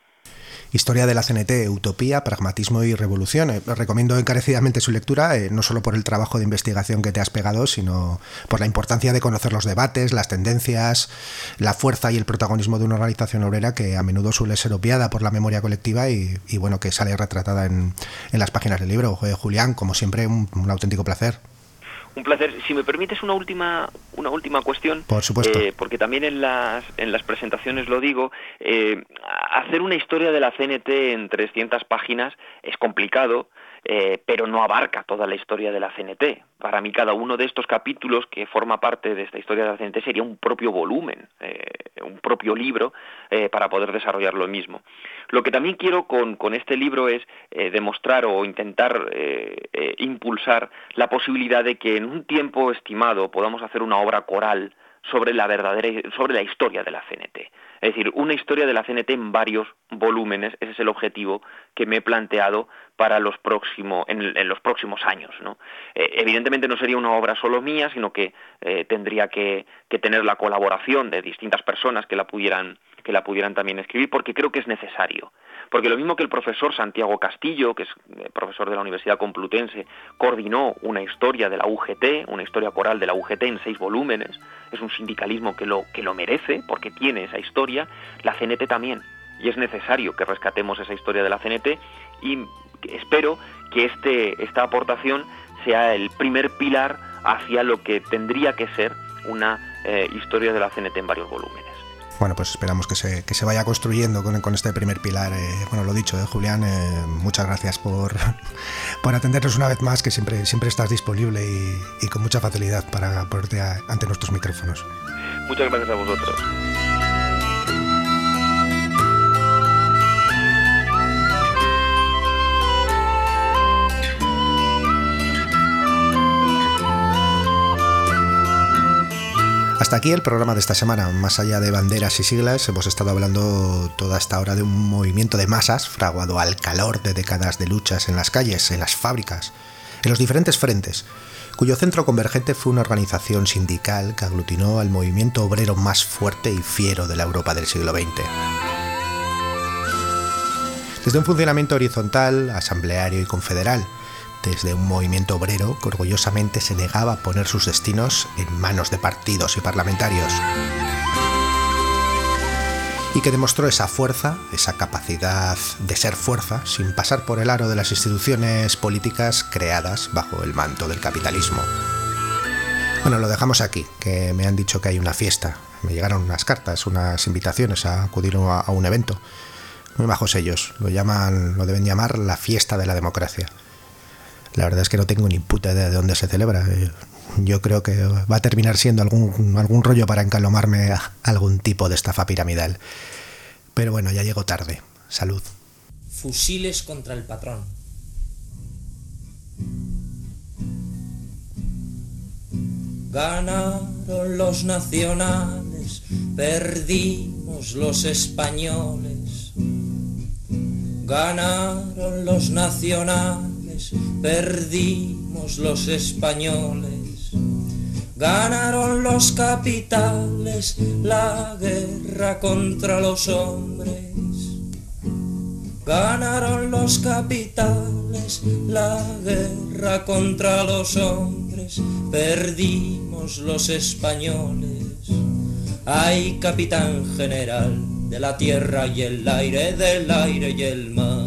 Historia de la C N T, Utopía, Pragmatismo y Revolución. Eh, recomiendo encarecidamente su lectura, eh, no solo por el trabajo de investigación que te has pegado, sino por la importancia de conocer los debates, las tendencias, la fuerza y el protagonismo de una organización obrera que a menudo suele ser obviada por la memoria colectiva y, y bueno, que sale retratada en, en las páginas del libro. Eh, Julián, como siempre, un, un auténtico placer. Un placer. Si me permites una última una última cuestión, por supuesto, eh, porque también en las en las presentaciones lo digo, eh, hacer una historia de la C N T en trescientas páginas es complicado, eh, pero no abarca toda la historia de la C N T. Para mí cada uno de estos capítulos que forma parte de esta historia de la C N T sería un propio volumen, eh, un propio libro eh, para poder desarrollar lo mismo. Lo que también quiero con, con este libro es eh, demostrar o intentar eh, eh, impulsar la posibilidad de que en un tiempo estimado podamos hacer una obra coral sobre la verdadera, sobre la historia de la C N T. Es decir, una historia de la C N T en varios volúmenes. Ese es el objetivo que me he planteado para los próximos, en, en los próximos años, ¿no? Eh, evidentemente no sería una obra solo mía, sino que eh, tendría que, que tener la colaboración de distintas personas que la pudieran que la pudieran también escribir, porque creo que es necesario. Porque lo mismo que el profesor Santiago Castillo, que es profesor de la Universidad Complutense, coordinó una historia de la U G T, una historia coral de la U G T en seis volúmenes, es un sindicalismo que lo, que lo merece, porque tiene esa historia, la C N T también. Y es necesario que rescatemos esa historia de la C N T y espero que este, esta aportación sea el primer pilar hacia lo que tendría que ser una eh, historia de la C N T en varios volúmenes. Bueno, pues esperamos que se, que se vaya construyendo con, con este primer pilar. Eh, bueno, lo dicho, eh, Julián, eh, muchas gracias por, por atendernos una vez más, que siempre, siempre estás disponible y, y con mucha facilidad para ponerte a, ante nuestros micrófonos. Muchas gracias a vosotros. Hasta aquí el programa de esta semana. Más allá de banderas y siglas, hemos estado hablando toda esta hora de un movimiento de masas fraguado al calor de décadas de luchas en las calles, en las fábricas, en los diferentes frentes, cuyo centro convergente fue una organización sindical que aglutinó al movimiento obrero más fuerte y fiero de la Europa del siglo veinte. Desde un funcionamiento horizontal, asambleario y confederal, desde un movimiento obrero que orgullosamente se negaba a poner sus destinos en manos de partidos y parlamentarios, y que demostró esa fuerza, esa capacidad de ser fuerza, sin pasar por el aro de las instituciones políticas creadas bajo el manto del capitalismo. Bueno, lo dejamos aquí, que me han dicho que hay una fiesta. Me llegaron unas cartas, unas invitaciones a acudir a, a un evento. Muy majos ellos, lo llaman, lo deben llamar la fiesta de la democracia. La verdad es que no tengo ni puta idea de dónde se celebra. Yo creo que va a terminar siendo algún, algún rollo para encalomarme a algún tipo de estafa piramidal. Pero bueno, ya llego tarde. Salud. Fusiles contra el patrón. Ganaron los nacionales, perdimos los españoles. Ganaron los nacionales, perdimos los españoles. Ganaron los capitales, la guerra contra los hombres. Ganaron los capitales, la guerra contra los hombres. Perdimos los españoles. Ay, capitán general de la tierra y el aire, del aire y el mar.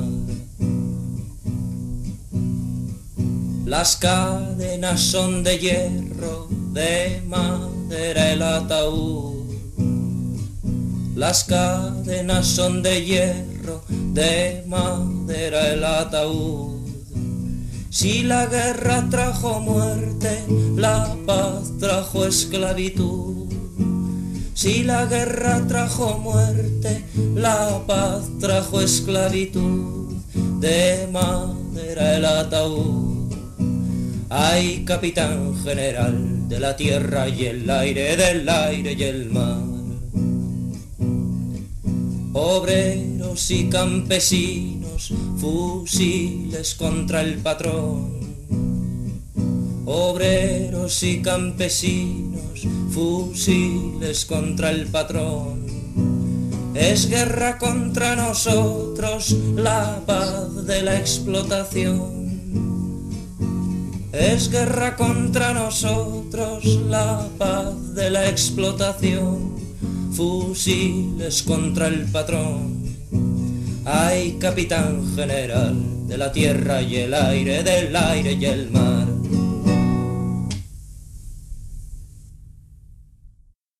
Las cadenas son de hierro, de madera el ataúd. Las cadenas son de hierro, de madera el ataúd. Si la guerra trajo muerte, la paz trajo esclavitud. Si la guerra trajo muerte, la paz trajo esclavitud. De madera el ataúd. Ay, capitán general de la tierra y el aire, del aire y el mar. Obreros y campesinos, fusiles contra el patrón. Obreros y campesinos, fusiles contra el patrón. Es guerra contra nosotros, la paz de la explotación. Es guerra contra nosotros, la paz de la explotación. Fusiles contra el patrón. Ay, capitán general de la tierra y el aire, del aire y el mar.